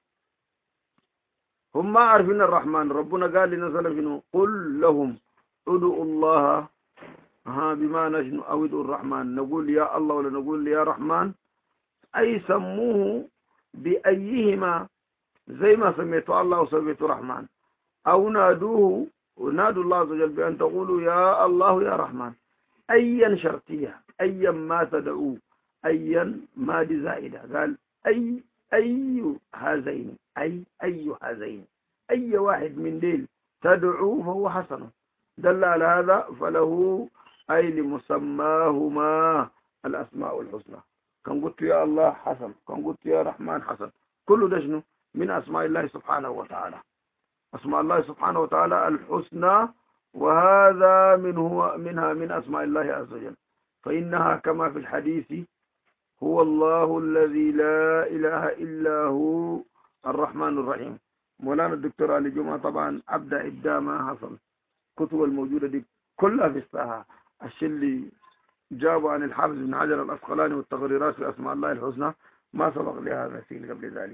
هم ما عارفين الرحمن. ربنا قال لنزل شنو قل لهم ادعوا الله ها بما نجن او ادعوا الرحمن، نقول يا الله ولا نقول يا رحمن، اي سموه بايهما زي ما سميتوا الله وسميتوا رحمن، او نادوه ونادوا الله عز وجل بان تقولوا يا الله يا رحمن ايا شرطيه ايا ما تدعوه ايا ما دي زائده. قال اي اي هذين اي اي هذين اي واحد من ديل تدعوه فهو حسن. دل على هذا فله أي لمسماهما الأسماء الحسنى. كان قلت يا الله حسن، كان قلت يا رحمن حسن، كل ده شنو من أسماء الله سبحانه وتعالى. أسماء الله سبحانه وتعالى الحسنى، وهذا منه منها من أسماء الله عز وجل. فإنها كما في الحديث هو الله الذي لا إله إلا هو الرحمن الرحيم. مولانا الدكتور علي جمعة طبعا أبدأ إبداع ما حصل. كتب الموجودة دي كلها في الساحة. الشيء اللي جابوا عن الحافظ بن حجر الأسقلاني والتقريرات في أسماء الله الحسنى ما سبق لهذا الشيء قبل ذلك.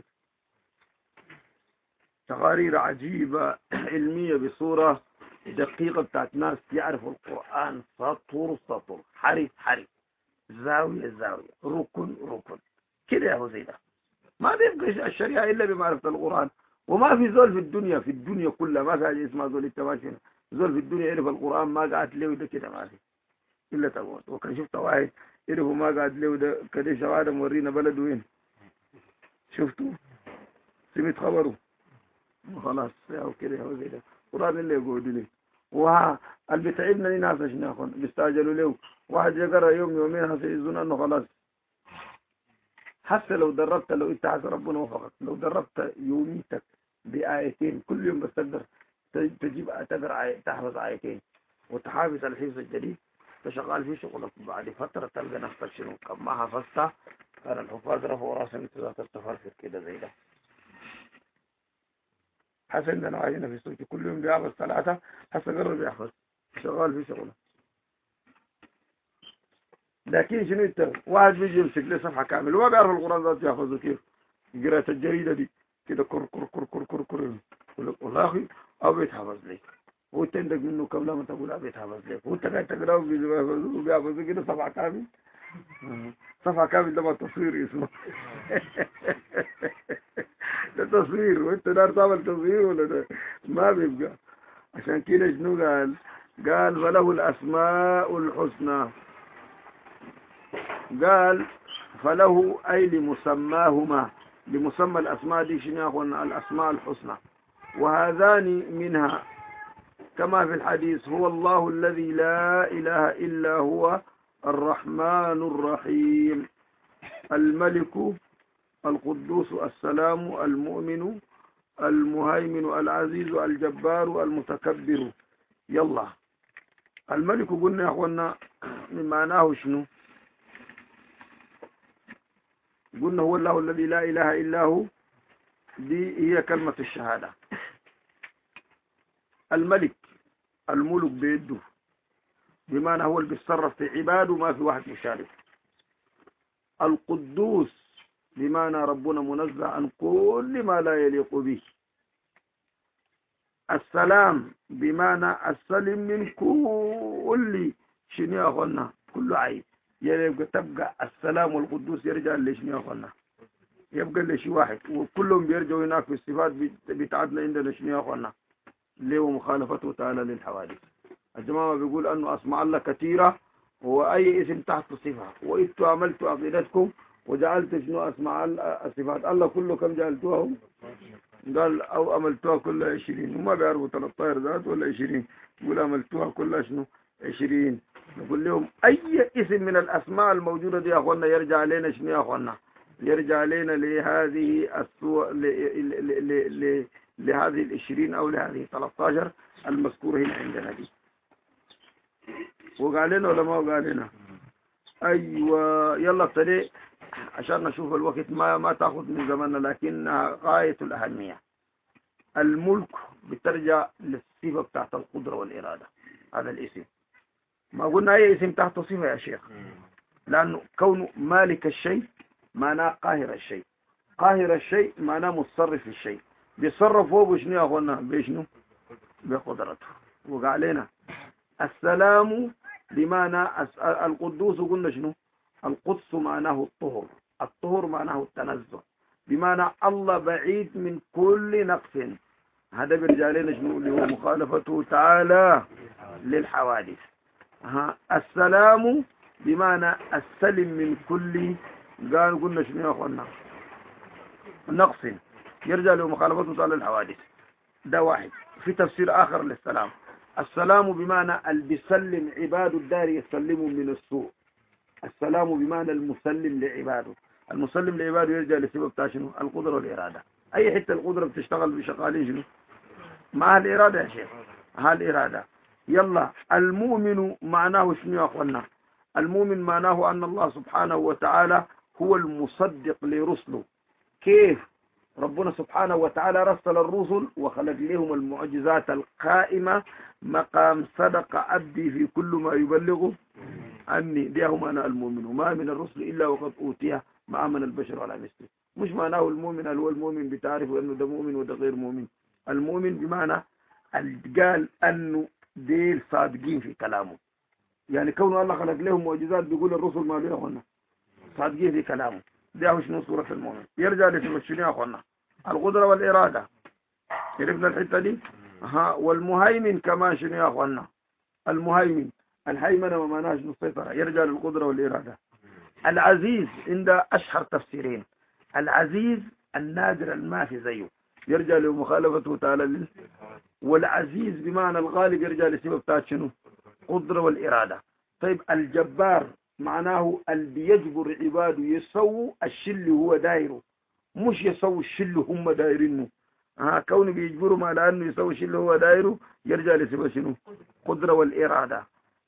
تقارير عجيبة علمية بصورة دقيقة بتاعت ناس يعرفوا القرآن سطر سطر حرف حرف زاوية زاوية ركن ركن كده يا هو زي ده. ما بيبقى الشريعة إلا بمعرفة القرآن. وما في زول في الدنيا في الدنيا كلها ما في حاجة اسمها زول التماشين زول في الدنيا يعرف القرآن ما قاعد له ده كده ما في إلا تقول. وكان شفت واحد يعرفوا ما قاعد له ده كده شواهد مورينا بلد وين شفتوا سمعت خبره خلاص يا كده هو زي ده. القرآن اللي يقول لي وها اللي بتعبنا لنا ناس شنو ياخذ بيستعجلوا له. واحد يقرأ يوم يومين هسه يظن انه خلاص. حتى لو دربت لو انت عايز ربنا وفقك لو دربت يوميتك بآيتين كل يوم بس تقدر تجيب تقرأ تحفظ آيتين وتحافظ الحفظ الجديد تشغال في شغلك. بعد فترة تلقى نفسك شنو كم ما حفظتها كان الحفاظ رفعوا راسهم انت ذات التفرفر كده زي ده. حسن ده نوعينا في السوق كل يوم بيحفظ ثلاثة حسن قرب يحفظ شغال في شغله. لكن شنو انت واحد بيجي يمسك له صفحة كاملة وما بيعرف القرآن ذات يحفظه كيف قراءة الجريدة دي كده كر كر كر كر كر كر يقول لك والله أخي أو بيتحفظ لك هو تندق منه قبل ما تقول أو بيتحفظ لك هو أنت قاعد تقرأه بيحفظه كده صفحة كامل. صفحة كامل ده ما تصوير اسمه ده تصوير وانت دار تعمل تصوير ولا ده ما بيبقى. عشان كده شنو قال قال فله الأسماء الحسنى. قال فله أي لمسماهما لمسمى الأسماء دي شنو يا أخوانا الأسماء الحسنى. وهذان منها كما في الحديث هو الله الذي لا إله إلا هو الرحمن الرحيم الملك القدوس السلام المؤمن المهيمن العزيز الجبار المتكبر. يلا الملك قلنا يا أخوانا من معناه شنو؟ قلنا هو الله الذي لا إله إلا هو دي هي كلمة الشهادة. الملك الملك بيده، بمعنى هو اللي بيتصرف في عباده ما في واحد مشارك. القدوس بمعنى ربنا منزه عن كل ما لا يليق به. السلام بمعنى السلم من كل شنو يا اخوانا، كل عيب. يبقى تبقى السلام والقدوس يرجع لشنو يا اخوانا، يبقى لشيء واحد، وكلهم بيرجعوا هناك في الصفات بتاعتنا عندنا شنو يا اخوانا، اللي هو مخالفته تعالى للحوادث. الجماعة بيقول أنه أسماء الله كثيرة، وأي اسم تحت صفة. وإذ عملت عقيدتكم وجعلت شنو أسماء الصفات الله كله كم جعلتوها؟ قال أو عملتوها كل عشرين. وما بيعرفوا ثلاثة عشر ذات ولا عشرين، يقول عملتوها كل شنو عشرين. نقول لهم أي اسم من الأسماء الموجودة دي يا أخوانا يرجع علينا شنو يا أخوانا، يرجع علينا لهذه الصور، لهذه العشرين أو لهذه ثلاثة عشر المذكورة هنا عندنا دي. وقال لنا ولا ما قال لنا؟ أيوة. يلا ابتدي عشان نشوف الوقت ما ما تأخذ من زماننا، لكنها غاية الأهمية. الملك بترجع للصفة بتاعت القدرة والإرادة. هذا الاسم ما قلنا أي اسم تحت صفة يا شيخ، لأنه كونه مالك الشيء معناه قاهر الشيء، قاهر الشيء معناه متصرف في الشيء، بيتصرف هو بشنو يا أخوانا؟ بشنو؟ بقدرته. وقال لنا السلام بمعنى القدوس، قلنا شنو؟ القدس معناه الطهر، الطهر معناه التنزه، بمعنى الله بعيد من كل نقص. هذا بيرجع لنا شنو؟ اللي هو مخالفته تعالى للحوادث. ها السلام بمعنى السلم من كل، قال قلنا شنو يا اخوانا؟ نقص، يرجع له مخالفته تعالى للحوادث. ده واحد. في تفسير آخر للسلام، السلام بمعنى اللي بيسلم عباد الدار يسلموا من السوء. السلام بمعنى المسلم لعباده، المسلم لعباده يرجع لسبب بتاع شنو؟ القدرة والإرادة. أي حتة القدرة بتشتغل بشغالين شنو؟ مع الإرادة يا شيخ، ها الإرادة. يلا المؤمن معناه شنو يا أخوانا؟ المؤمن معناه أن الله سبحانه وتعالى هو المصدق لرسله. كيف؟ ربنا سبحانه وتعالى رسل الرسل وخلق لهم المعجزات القائمة مقام صدق عبدي في كل ما يبلغه عني. ديهم أنا المؤمن، وما من الرسل إلا وقد أوتيه ما آمن البشر على مثله. مش معناه المؤمن هو المؤمن بتعرف أنه ده مؤمن وده غير مؤمن. المؤمن بمعنى قال أنه ديل صادقين في كلامه، يعني كونه الله خلق لهم معجزات بيقول الرسل ما له أخوانا صادقين في كلامه. ده شنو صورة المؤمن؟ يرجع لتمشيني يا أخوانا القدرة والإرادة. عرفنا الحتة دي؟ ها. والمهيمن كمان شنو يا أخوانا؟ المهيمن الهيمنة وما معناها شنو؟ السيطرة، يرجع للقدرة والإرادة. العزيز عند أشهر تفسيرين، العزيز النادر الما في زيه، يرجع لمخالفته تعالى لل... والعزيز بمعنى الغالب يرجع لسبب بتاعت شنو؟ قدرة والإرادة. طيب الجبار معناه اللي بيجبر عباده يسووا الشيء اللي هو دايره، مش يسووا الشيء اللي هم دايرينه. ها كونه بيجبرهم على انه يسوي الشيء اللي هو دايره يرجع لسبب شنو؟ قدرة والإرادة.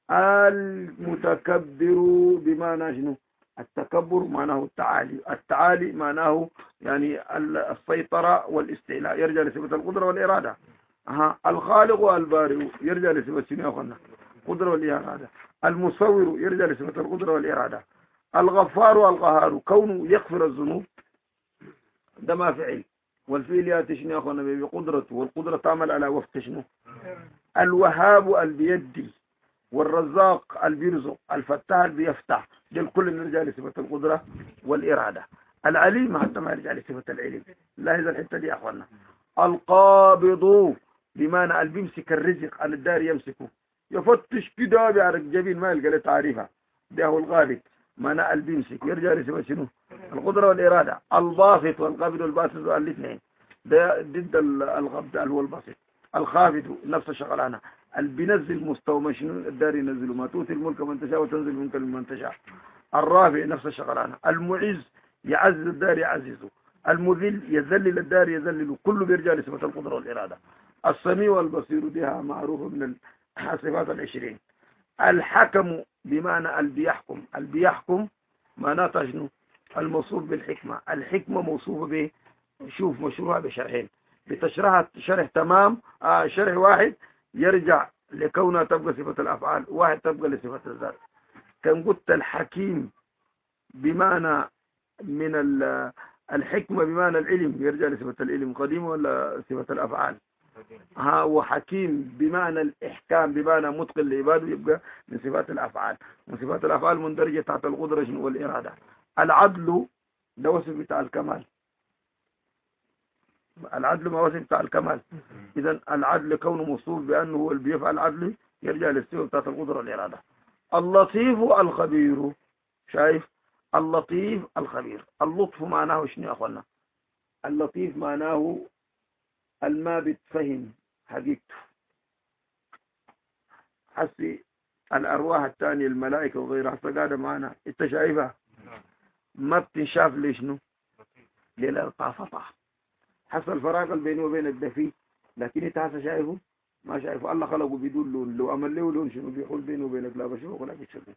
المتكبر بمعنى شنو؟ التكبر معناه التعالي، التعالي معناه يعني السيطرة والاستعلاء، يرجع لصفة القدرة والإرادة. ها الخالق والبارئ يرجع لصفة شنو يا اخوانا؟ القدرة والإرادة. المصور يرجع لصفة القدرة والإرادة. الغفار والقهار كونه يغفر الذنوب ده ما فعل، والفعل ياتي شنو يا اخوانا؟ بقدرته، والقدرة تعمل على وفق شنو؟ الوهاب البيدي، والرزاق البيرزق، الفتاح بيفتح، دول كل نرجع لصفة القدرة والإرادة. العليم حتى ما يرجع لصفة العلم. لا إذا الحتة دي يا أخوانا. القابض بمعنى اللي بيمسك الرزق على الدار يمسكه، يفتش كده بيعرق جبين ما يلقى له تعريفها، ده هو الغالب معنى اللي بيمسك، يرجع لصفة شنو؟ القدرة والإرادة. الباسط والقابض والباسط الاثنين ده ضد الغبد اللي هو الباسط. الخافض نفس الشغلانة، اللي بينزل مستوى مشنو الدار ينزله، ما تؤتي الملك من تشاء وتنزل الملك من تشاء. الرافع نفس الشغلانة. المعز يعزز الدار يعززه، المذل يذلل الدار يذلله، كله بيرجع لصفة القدرة والإرادة. السميع والبصير ديها معروفة من الصفات العشرين. الحكم بمعنى اللي بيحكم، اللي بيحكم معناته شنو؟ الموصوف بالحكمة، الحكمة موصوفة شوف مشروع بشرحين، بتشرحها شرح تمام آه شرح واحد يرجع لكونها تبقى صفة الأفعال، واحد تبقى لصفة الذات. كان قلت الحكيم بمعنى من الحكمة بمعنى العلم يرجع لصفة العلم قديم ولا صفة الأفعال؟ ها وحكيم بمعنى الإحكام بمعنى متقن لعباده يبقى من صفات الأفعال، من صفات الأفعال مندرجة تحت القدرة والإرادة. العدل ده وصف بتاع الكمال، العدل ما وصف بتاع الكمال. إذا العدل كونه موصوف بأنه هو اللي بيفعل العدل يرجع للصفة بتاعت القدرة والإرادة. اللطيف الخبير، شايف اللطيف الخبير. اللطف معناه شنو يا أخوانا؟ اللطيف معناه الما بتفهم حقيقته. حسي الأرواح الثانية الملائكة وغيرها حسي قاعدة معنا، انت شايفها ما بتنشاف ليش نو للالقافطة. حسي الفراغ بينه وبين الدفي، لكن انت حسي شايفه ما شايفه. الله خلقه بدون لون، لو عمل له لون شنو بيحول بينه وبينك لا بشوفه ولا بتشوفه.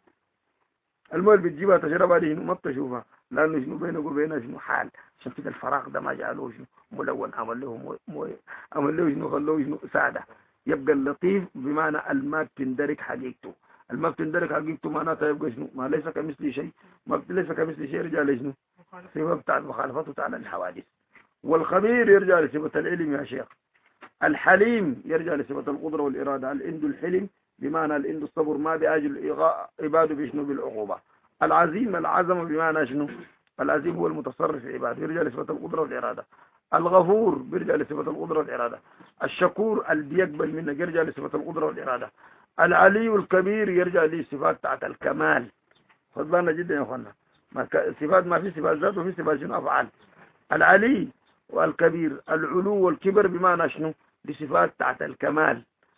المول بتجيبها تشربها دي ما بتشوفها لانه شنو بينك وبينها شنو حال. عشان كده الفراغ ده ما جعلوه شنو ملون، عمل له مو... مو... عمل له شنو خلوه شنو ساده. يبقى اللطيف بمعنى الماء تندرك حقيقته. الماء تندرك حقيقته معناتها يبقى شنو ما ليس كمثل شيء، ما ليس كمثل شيء يرجع لشنو صفه بتاع مخالفته تعالى الحوادث. والخبير يرجع لصفه العلم يا شيخ. الحليم يرجع لصفه القدره والاراده. الإند الحلم بمعنى الإند الصبر ما بأجل عباده بشنو بالعقوبة. العزيم العزم بمعنى شنو العزيم هو المتصرف في عباده يرجع لصفة القدرة والإرادة. الغفور بيرجع لصفة القدرة والإرادة. الشكور اللي بيقبل منك يرجع لصفة القدرة والإرادة. العلي الكبير يرجع لصفات بتاعت الكمال. فضلنا جدا يا اخوانا، ما صفات ما في صفات ذات وفي صفات شنو أفعال. العلي والكبير العلو والكبر بمعنى شنو لصفات بتاعت الكمال.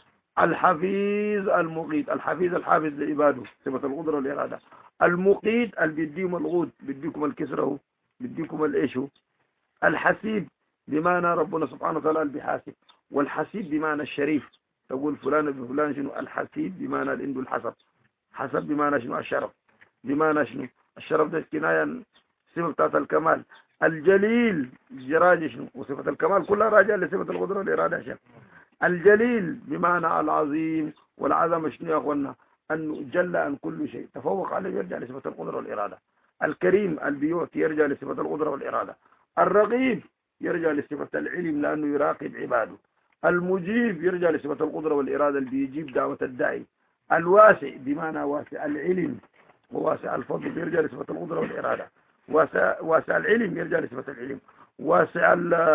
الحفيظ المقيت، الحفيظ الحافظ لعباده صفة القدرة والإرادة. المقيت اللي بيديهم الغود بيديكم الكسره بيديكم الايشو. الحسيب بمعنى ربنا سبحانه وتعالى اللي بيحاسب. والحسيب بمعنى الشريف، تقول فلان بفلان شنو الحسيب بمعنى الإند الحسب. حسب بمعنى شنو الشرف، بمعنى شنو الشرف ده كناية صفة بتاعت الكمال. الجليل جراج شنو وصفة الكمال كلها راجعة لصفة القدرة والإرادة شنو. الجليل بمعنى العظيم. والعظمة شنو يا اخوانا انه جل عن كل شيء تفوق عليه يرجع لصفة القدرة والإرادة. الكريم البيوت يرجع لصفة القدرة والإرادة. الرقيب يرجع لصفة العلم لأنه يراقب عباده. المجيب يرجع لصفة القدرة والإرادة اللي بيجيب دعوة الداعي. الواسع بمعنى واسع العلم وواسع الفضل يرجع لصفة القدرة والإرادة. واسع, واسع العلم يرجع لصفة العلم. واسع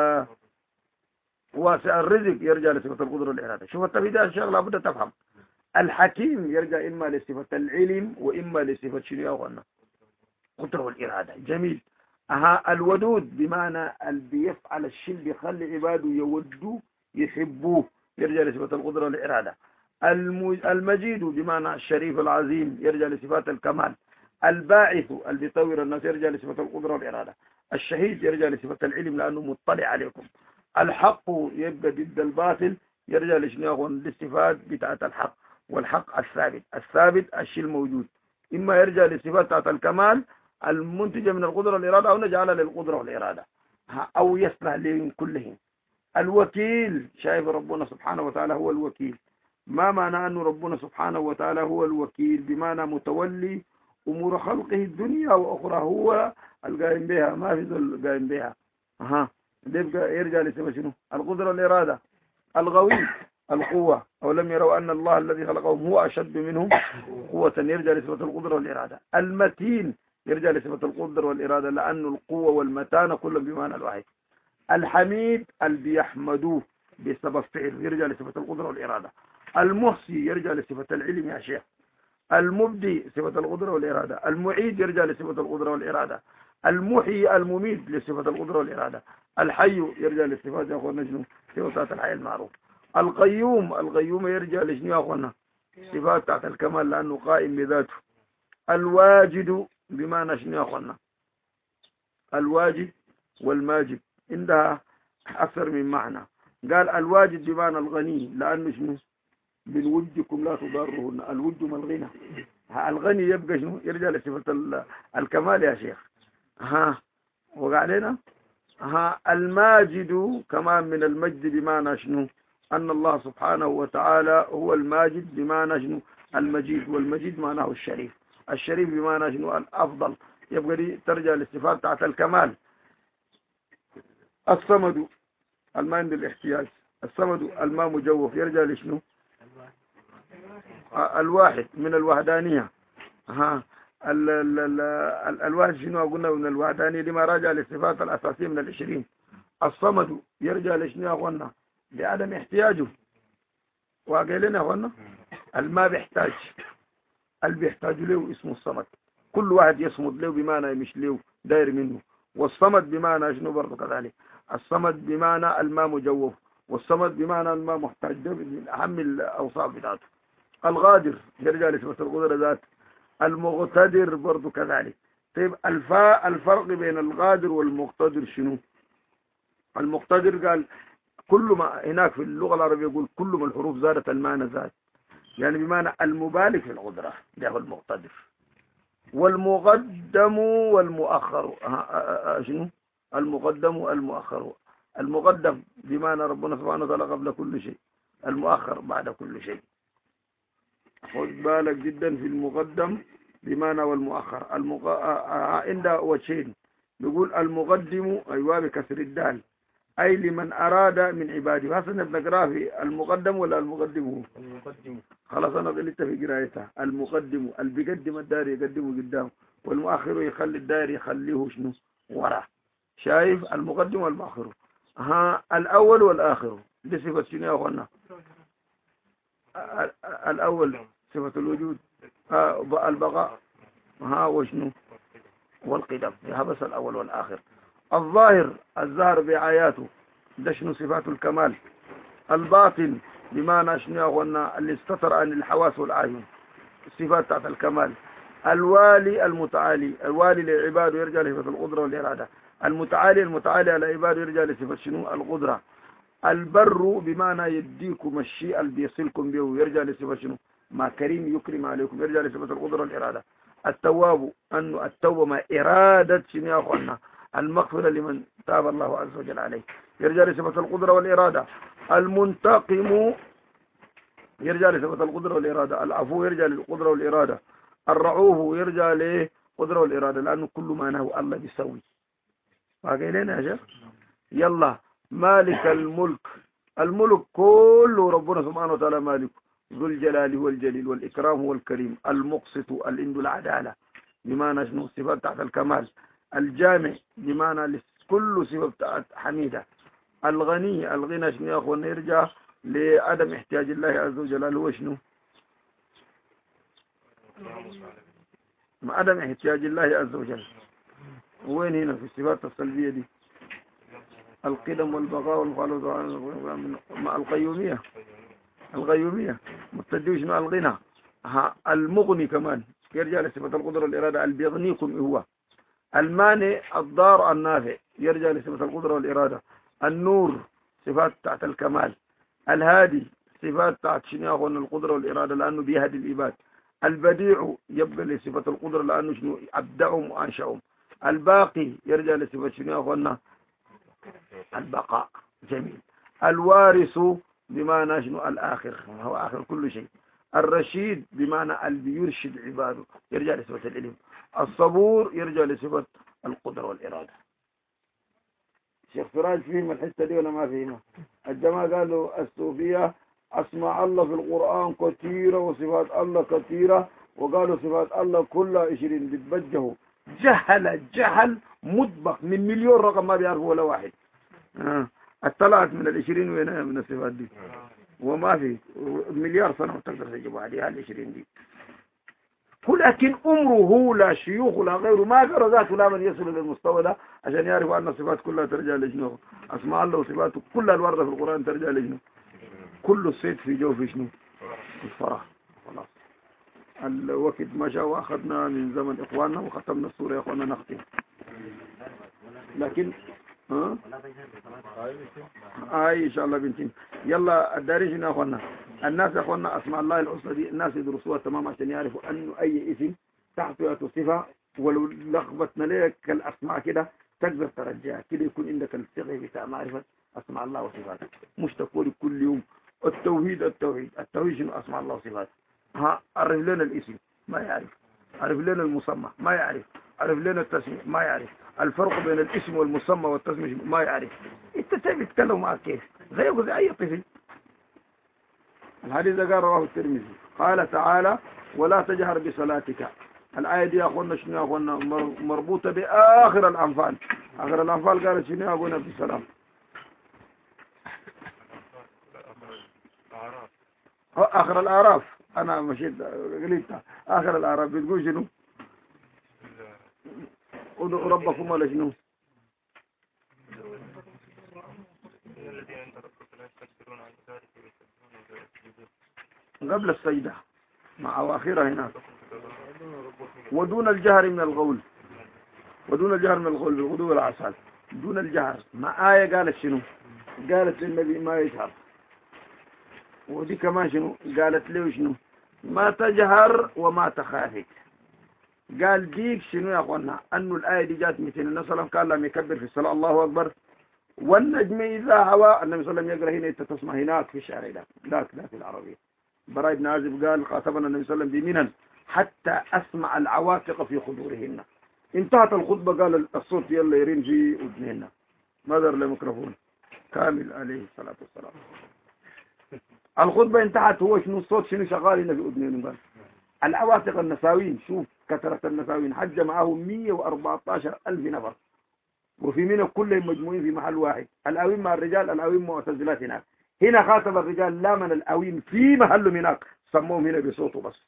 واسع الرزق يرجع لصفة القدرة والإرادة. شوف التفيد يا شيخ لابد تفهم. الحكيم يرجع إما لصفة العلم وإما لصفة شنو يا أخوانا القدرة والإرادة. جميل. أها الودود بمعنى اللي بيفعل الشيء بيخلي عباده يودوه يحبوه يرجع لصفة القدرة والإرادة. المجيد بمعنى الشريف العظيم يرجع لصفات الكمال. الباعث اللي بيطور الناس يرجع لصفة القدرة والإرادة. الشهيد يرجع لصفة العلم لأنه مطلع عليكم. الحق يبقى ضد الباطل يرجع لشنو للصفات بتاعت الحق. والحق الثابت، الثابت الشيء الموجود إما يرجع للصفات بتاعت الكمال المنتجة من القدرة والإرادة أو نجعلها للقدرة والإرادة أو يصلح لهم كلهم. الوكيل شايف ربنا سبحانه وتعالى هو الوكيل. ما معنى أنه ربنا سبحانه وتعالى هو الوكيل بمعنى متولي أمور خلقه الدنيا وأخرى، هو القائم بها ما في ذو القائم بها. أها يبقى يرجع لصفة شنو القدرة والإرادة. الغوي القوة أو لم يروا أن الله الذي خلقهم هو أشد منهم قوة يرجع لصفة القدرة والإرادة. المتين يرجع لصفة القدرة والإرادة لأن القوة والمتانة كلهم بمعنى الواحد. الحميد اللي بيحمدوه بسبب فعل يرجع لصفة القدرة والإرادة. المحصي يرجع لصفة العلم يا شيخ. المبدي صفة القدرة والإرادة. المعيد يرجع لصفة القدرة والإرادة. المحيي المميت لصفة القدرة والإرادة. الحي يرجع لصفات يا أخوانا شنو صفات الحي المعروف. القيوم القيوم يرجع لشنو يا أخوانا صفات تحت الكمال لأنه قائم بذاته. الواجد بمعنى شنو يا أخوانا الواجد والماجد عندها أكثر من معنى. قال الواجد بمعنى الغني لأنه شنو من وجدكم لا تضارهن. الوجد ما الغنى. الغني يبقى شنو يرجع لصفة الكمال يا شيخ. ها وقع علينا ها الماجد كمان من المجد بمعنى شنو؟ أن الله سبحانه وتعالى هو الماجد بمعنى شنو؟ المجيد، والمجيد معناه الشريف، الشريف بمعنى شنو؟ الأفضل. يبقى دي ترجع للصفات بتاعت الكمال. الصمد الماء عند الاحتياج، الصمد الماء مجوف، يرجع لشنو؟ الواحد من الوحدانية. ها ال ال ال ال الواحد شنو قلنا من الوحدانية؟ لما راجع للصفات الأساسية من العشرين. الصمد يرجع لشنو قلنا؟ لعدم احتياجه. وقال لنا قلنا الماء بيحتاج، اللي بيحتاج له اسمه الصمد. كل واحد يصمد له بمعنى مش له داير منه. والصمد بمعنى شنو برضه كذلك؟ الصمد بمعنى الماء مجوف، والصمد بمعنى الماء محتاج، ده من أهم الأوصاف بتاعته. الغادر يرجع لصفة القدرة ذات. المقتدر برضه كذلك. طيب الفاء الفرق بين الغادر والمقتدر شنو؟ المقتدر قال كل ما هناك في اللغة العربية يقول كل ما الحروف زادت المعنى زاد، يعني بمعنى المبالغ في القدرة، ده هو المقتدر. والمقدم والمؤخر شنو؟ المقدم والمؤخر. المقدم بمعنى ربنا سبحانه وتعالى قبل كل شيء، المؤخر بعد كل شيء. خذ بالك جدا في المقدم بمعنى والمؤخر. المق... عند وجهين، نقول المقدم أيوة بكسر الدال، أي لمن أراد من عباده. هسه نقرأ في المقدم ولا المقدم هو؟ المقدم. خلاص أنا غلطت في قراءتها. المقدم اللي بيقدم الدار يقدمه قدام، والمؤخر يخلي الدار يخليه شنو؟ وراه. شايف المقدم والمؤخر. ها الأول والآخر دي صفة شنو يا أخوانا؟ الأول صفة الوجود، آه البقاء، ها وشنو؟ والقدم. يا بس الأول والآخر. الظاهر الظاهر بآياته، ده شنو؟ صفات الكمال. الباطن بمعنى شنو يا أخوانا؟ اللي استتر عن الحواس والأعين، الصفات بتاعت الكمال. الوالي المتعالي، الوالي لعباده يرجع لصفة القدرة والإرادة. المتعالي المتعالي على عباده يرجع لصفة شنو؟ القدرة. البر بمعنى يديكم الشيء اللي بيصلكم به يرجع لصفة شنو؟ ما كريم يكرم عليكم يرجع لصفة القدرة والإرادة. التواب أنه التوبة ما إرادة شنو يا أخوانا؟ المغفرة لمن تاب الله عز وجل عليه يرجع لصفة القدرة والإرادة. المنتقم يرجع لصفة القدرة والإرادة. العفو يرجع للقدرة والإرادة. الرعوف يرجع للقدرة والإرادة، لأنه كل ما نهو الله بيسوي. باقي لنا يا شيخ. يلا مالك الملك، الملك كله ربنا سبحانه وتعالى مالك، ذو الجلال والجليل والإكرام والكريم. المقسط اللي عنده العدالة بمعنى شنو؟ صفات تحت الكمال. الجامع بمعنى كل صفة تحت حميدة. الغني الغنى شنو يا أخوانا؟ يرجع لعدم احتياج الله عز وجل. هو شنو؟ عدم احتياج الله عز وجل. وين هنا في الصفات السلبية دي؟ القدم والبقاء والخلود مع القيومية. القيومية مبتدئ شنو؟ الغنى. ها المغني كمان يرجع لصفة القدرة والإرادة. اللي بيغنيكم هو. المانع الضار النافع يرجع لصفة القدرة والإرادة. النور صفات تحت الكمال. الهادي صفات تحت شنو يا أخوانا؟ القدرة والإرادة، لأنه بيهدي العباد. البديع يبقى لصفة القدرة لأنه شنو؟ أبدعهم وأنشأهم. الباقي يرجع لصفة شنو يا أخوانا؟ البقاء. جميل. الوارث بمعنى شنو؟ الآخر، هو آخر كل شيء. الرشيد بمعنى اللي يرشد عباده يرجع لصفة العلم. الصبور يرجع لصفة القدرة والإرادة. شيخ فراج فيهم الحتة دي ولا ما فيهم؟ الجماعة قالوا الصوفية أسماء الله في القرآن كثيرة وصفات الله كثيرة، وقالوا صفات الله كلها عشرين. بتبجهوا جهل جهل مطبق من مليون رقم ما بيعرفوا ولا واحد. آه. اطلعت من العشرين وين من الصفات دي؟ وما في مليار سنة وتقدر تجيبوا عليها العشرين دي. ولكن أمره لا شيوخ لا غيره ما قرأ ذاته لا من يصل للمستوى ده عشان يعرفوا أن الصفات كلها ترجع لشنو؟ أسماء الله وصفاته كلها الوردة في القرآن ترجع لشنو؟ كل الصيد في جوف شنو؟ الفرح. خلاص الوقت مشى وأخذنا من زمن إخواننا وختمنا السورة يا إخواننا نختم. لكن ها آي إن شاء الله بنتين. يلا الدارجين يا أخوانا. الناس يا أخوانا أسماء الله الحسنى دي الناس يدرسوها تمام عشان يعرفوا أنه أي اسم تحته صفة، ولو لخبطنا لك الأسماء كده تقدر ترجعها كده، يكون عندك الفقه بتاع معرفة أسماء الله وصفاته، مش تقول كل يوم التوحيد التوحيد التوحيد شنو أسماء الله وصفاته. ها عرف لنا الاسم ما يعرف، عرف لنا المسمى ما يعرف، عرف لنا التسمية ما يعرف، الفرق بين الاسم والمسمى والتسمية ما يعرف. انت تتكلم معك كيف زيه زي اي طفل. الحديث ده قال رواه الترمذي قال تعالى ولا تجهر بصلاتك. الآية دي يا أخوانا شنو يا أخوانا مربوطة بآخر الأنفال. آخر الأنفال قالت شنو يا أخوانا بالسلام. آخر الأعراف أنا مشيت قلتها آخر الأعراف بتقول شنو؟ ادعوا ربكم ولا شنو؟ قبل السجدة مع أواخرها هناك. ودون الجهر من القول، ودون الجهر من القول بالغدو والعصال، دون الجهر. مع آية قالت شنو؟ قالت للنبي ما يجهر. ودي كمان شنو؟ قالت له شنو؟ ما تجهر وما تخافت. قال ديك شنو يا أخوانا؟ أنه الآية دي جات مثل النبي صلى الله عليه وسلم قال لم يكبر في الصلاة الله أكبر والنجم إذا هوى. النبي صلى الله عليه وسلم يقرأ هنا أنت تسمع هناك في الشارع ذاك ذاك ذاك العربية. براء بن عازب قال خاطبنا النبي صلى الله عليه وسلم بمنن حتى أسمع العواتق في خدورهن. انتهت الخطبة قال الصوت يلا يرين في أذنهن. ماذا للميكروفون كامل عليه الصلاة والسلام. الخطبة انتهت هو شنو الصوت شنو شغال هنا في أذنهن. قال العواتق النساوين شوف كثرة النساوين حج معهم مئة وأربعة عشر ألف نفر وفي منهم كلهم مجموعين في محل واحد. الأوين مع الرجال الأوين معتزلات هناك. هنا خاطب الرجال لا من الأوين في محلهم هناك سموهم هنا بصوته بس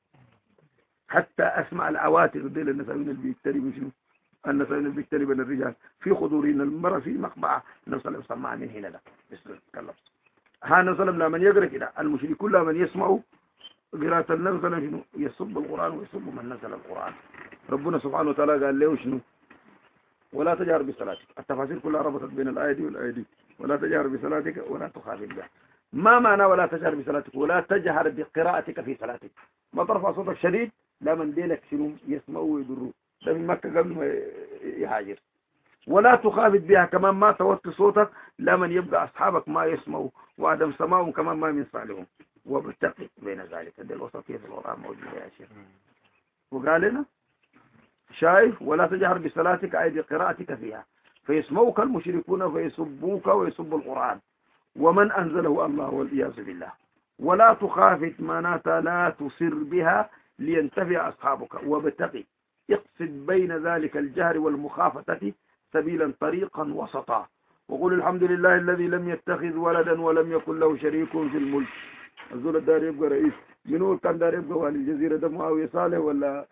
حتى أسمع العواتق ديل النساوين اللي بيقتربوا شنو النساوين اللي بيقتربوا الرجال في خضورين المرأة في مقبعة. النبي صلى الله عليه وسلم من هنا ده بس تكلم. ها النبي صلى الله عليه وسلم لما يقرأ كده المشركون لما يسمعوا قراءة النبي صلى الله عليه وسلم يسب القرآن ويسب من نزل القرآن. ربنا سبحانه وتعالى قال له شنو ولا تجهر بصلاتك. التفاسير كلها ربطت بين الآية دي والآية دي. ولا تجهر بصلاتك ولا تخافت بها. ما معنى ولا تجهر بصلاتك؟ ولا تجهر بقراءتك في صلاتك. ما ترفع صوتك شديد لا من دينك شنو يسمعوا ويضروا. ده من مكة قبل ما يهاجر. ولا تخافت بها كمان ما توطي صوتك لا من يبقى أصحابك ما يسمعوا وعدم سماعهم كمان ما من صالحهم. وبتقي بين ذلك. دي الوسطية في القرآن موجودة يا شيخ. وقال لنا شايف ولا تجهر بصلاتك أي بقراءتك فيها فيسمعوك المشركون فيسبوك ويسبوا القرآن ومن أنزله الله والعياذ بالله. ولا تخافت معناتها لا تصر بها لينتفع أصحابك. وبتقي اقصد بين ذلك الجهر والمخافتة سبيلا طريقا وسطا. وقل الحمد لله الذي لم يتخذ ولدا ولم يكن له شريك في الملك. الزول الدار يبقى رئيس منو كان دار يبقى والي الجزيرة ده معاوية صالح ولا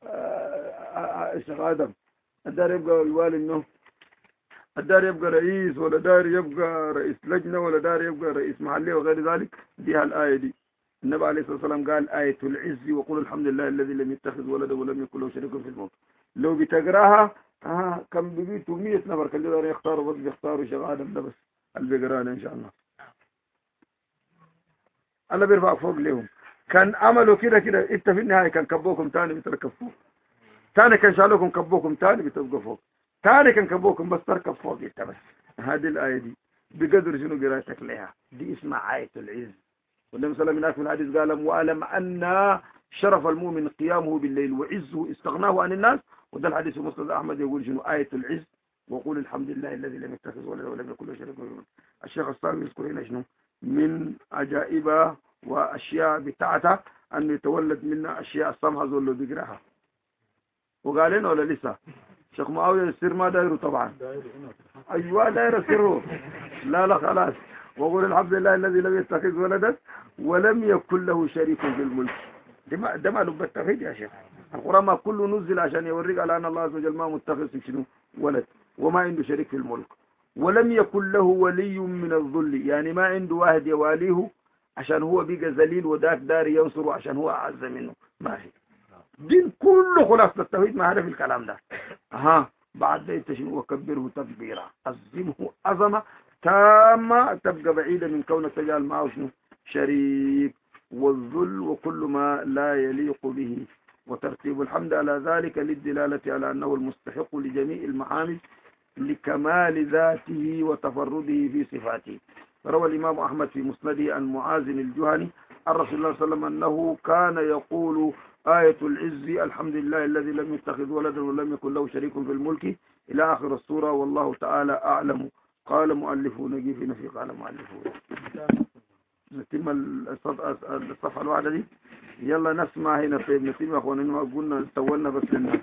الشيخ آدم. الدار يبقى والي انه الدار يبقى رئيس ولا دار يبقى رئيس لجنة ولا دار يبقى رئيس محلي وغير ذلك. دي الآية دي النبي عليه الصلاة والسلام قال آية العز وقل الحمد لله الذي لم يتخذ ولدا ولم يكن له شريك في الملك. لو بتقراها آه كم بيجوا مية نفر كل دار يختاروا بس بيختاروا شيخ آدم ده بس اللي بيقرانا إن شاء الله الله بيرفع فوق لهم. كان عملوا كده كده انت في النهاية كان كبوكم تاني بتركب فوق تاني كان شالوكم كبوكم تاني بتبقى فوق تاني كان كبوكم بس تركب فوق انت بس. هذه الآية دي بقدر شنو قراءتك لها دي اسمها آية العز. والنبي صلى الله عليه وسلم في الحديث قال وأعلم أن شرف المؤمن قيامه بالليل وعزه استغناه عن الناس. وده الحديث في مسند أحمد يقول شنو آية العز وقول الحمد لله الذي لم يتخذ ولدا ولم يكن له شريك في الملك. الشيخ الصالح يذكر هنا شنو من عجائبها وأشياء بتاعتها أن يتولد منا أشياء السمحة زول اللي بيقراها. وقال لنا ولا لسه شيخ معاوية السر ما دايره طبعا أيوة دايره سره لا لا خلاص. وقول الحمد لله الذي لم يتخذ ولدا ولم يكن له شريك في الملك. ده ما لب التوحيد يا شيخ. القرآن ما كله نزل عشان يوريك على أن الله عز وجل ما متخذ شنو ولد وما عنده شريك في الملك. ولم يكن له ولي من الذل يعني ما عنده واحد يواليه عشان هو بيقى ذليل وذاك دار ينصره عشان هو أعز منه. ما في دين كله خلاصة التوحيد ما هذا في الكلام ده. ها بعد ذلك شنو وكبره تكبيرا عظمه عظمة تامة تبقى بعيدة من كون تجعل معه شنو شريك والذل وكل ما لا يليق به. وترتيب الحمد على ذلك للدلالة على أنه المستحق لجميع المحامد لكمال ذاته وتفرده في صفاته. روى الإمام أحمد في مسنده عن معاذ الجهني عن رسول الله صلى الله عليه وسلم أنه كان يقول آية العز الحمد لله الذي لم يتخذ ولدا ولم يكن له شريك في الملك إلى آخر السورة والله تعالى أعلم. قال مؤلفه نجي في نفي قال مؤلفه. نتم الصفحة الواحدة دي. يلا نسمع هنا طيب نتم يا أخواننا قلنا سولنا بس للناس.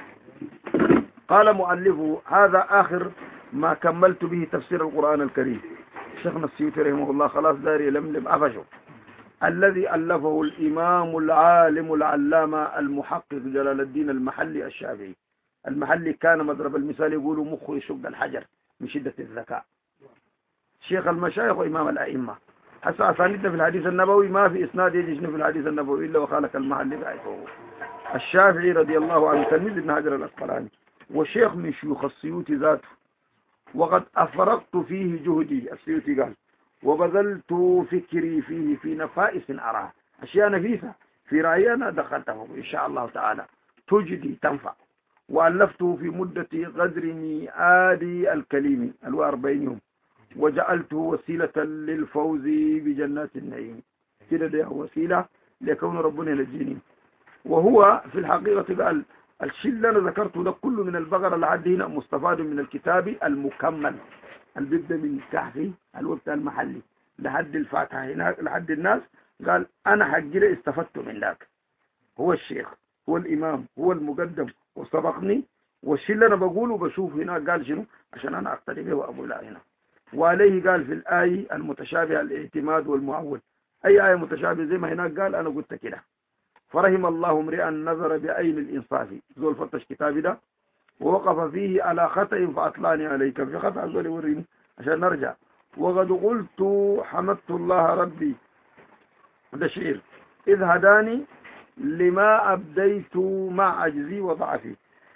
قال مؤلفه هذا آخر ما كملت به تفسير القرآن الكريم. شيخنا السيوطي رحمه الله خلاص داري لملم أفشه. الذي ألفه الإمام العالم العلامة المحقق جلال الدين المحلي الشافعي. المحلي كان مضرب المثال يقولوا مخه يشق الحجر من شدة الذكاء. شيخ المشايخ وإمام الأئمة. حتى أسانيدنا في الحديث النبوي ما في إسناد يجيشنا في الحديث النبوي إلا وخالك المحلي بعيثه. الشافعي رضي الله عنه تلميذ ابن حجر الأسقلاني وشيخ من شيوخ السيوطي ذاته. وقد أفرغت فيه جهدي السيوطي قال وبذلت فكري فيه في نفائس أراه أشياء نفيسة في رأينا دخلته إن شاء الله تعالى تجدي تنفع. وألفته في مدة قدر مئات الكليم الأربعين يوم وجعلته وسيلة للفوز بجنات النعيم. كده ده وسيلة لكون ربنا ينجيني. وهو في الحقيقة قال الشيء اللي أنا ذكرته ده كله من البقرة لحد هنا مستفاد من الكتاب المكمل البدء من الكهف الوقت المحلي لحد الفاتحة هناك لحد الناس. قال أنا حقي استفدت من ذاك. هو الشيخ هو الإمام هو المقدم وسبقني والشيء اللي أنا بقوله بشوف هنا قال شنو عشان أنا أقتدي به وأبو لا هنا. وعليه قال في الآية المتشابهة الاعتماد والمعول. أي آية متشابهة زي ما هناك قال أنا قلت كده. فرحم الله امرئا نظر بعين الإنصاف زول فتش كتابي ده ووقف فيه على خطأ فأطلعني عليك في خطأ زول يوريني عشان نرجع. وقد قلت حمدت الله ربي ده شعر إذ هداني لما أبديت مع عجزي وضعفي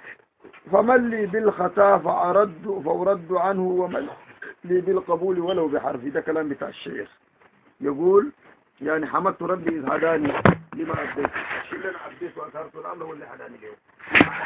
فمن لي بالخطا فأرد فأرد عنه ومن لي بالقبول ولو بحرف. ده كلام بتاع الشيخ يقول يعني حمدت ربي إذ هداني لما أبديت الشيء اللي أنا أبديت وأثرت الأمر هو اللي هداني له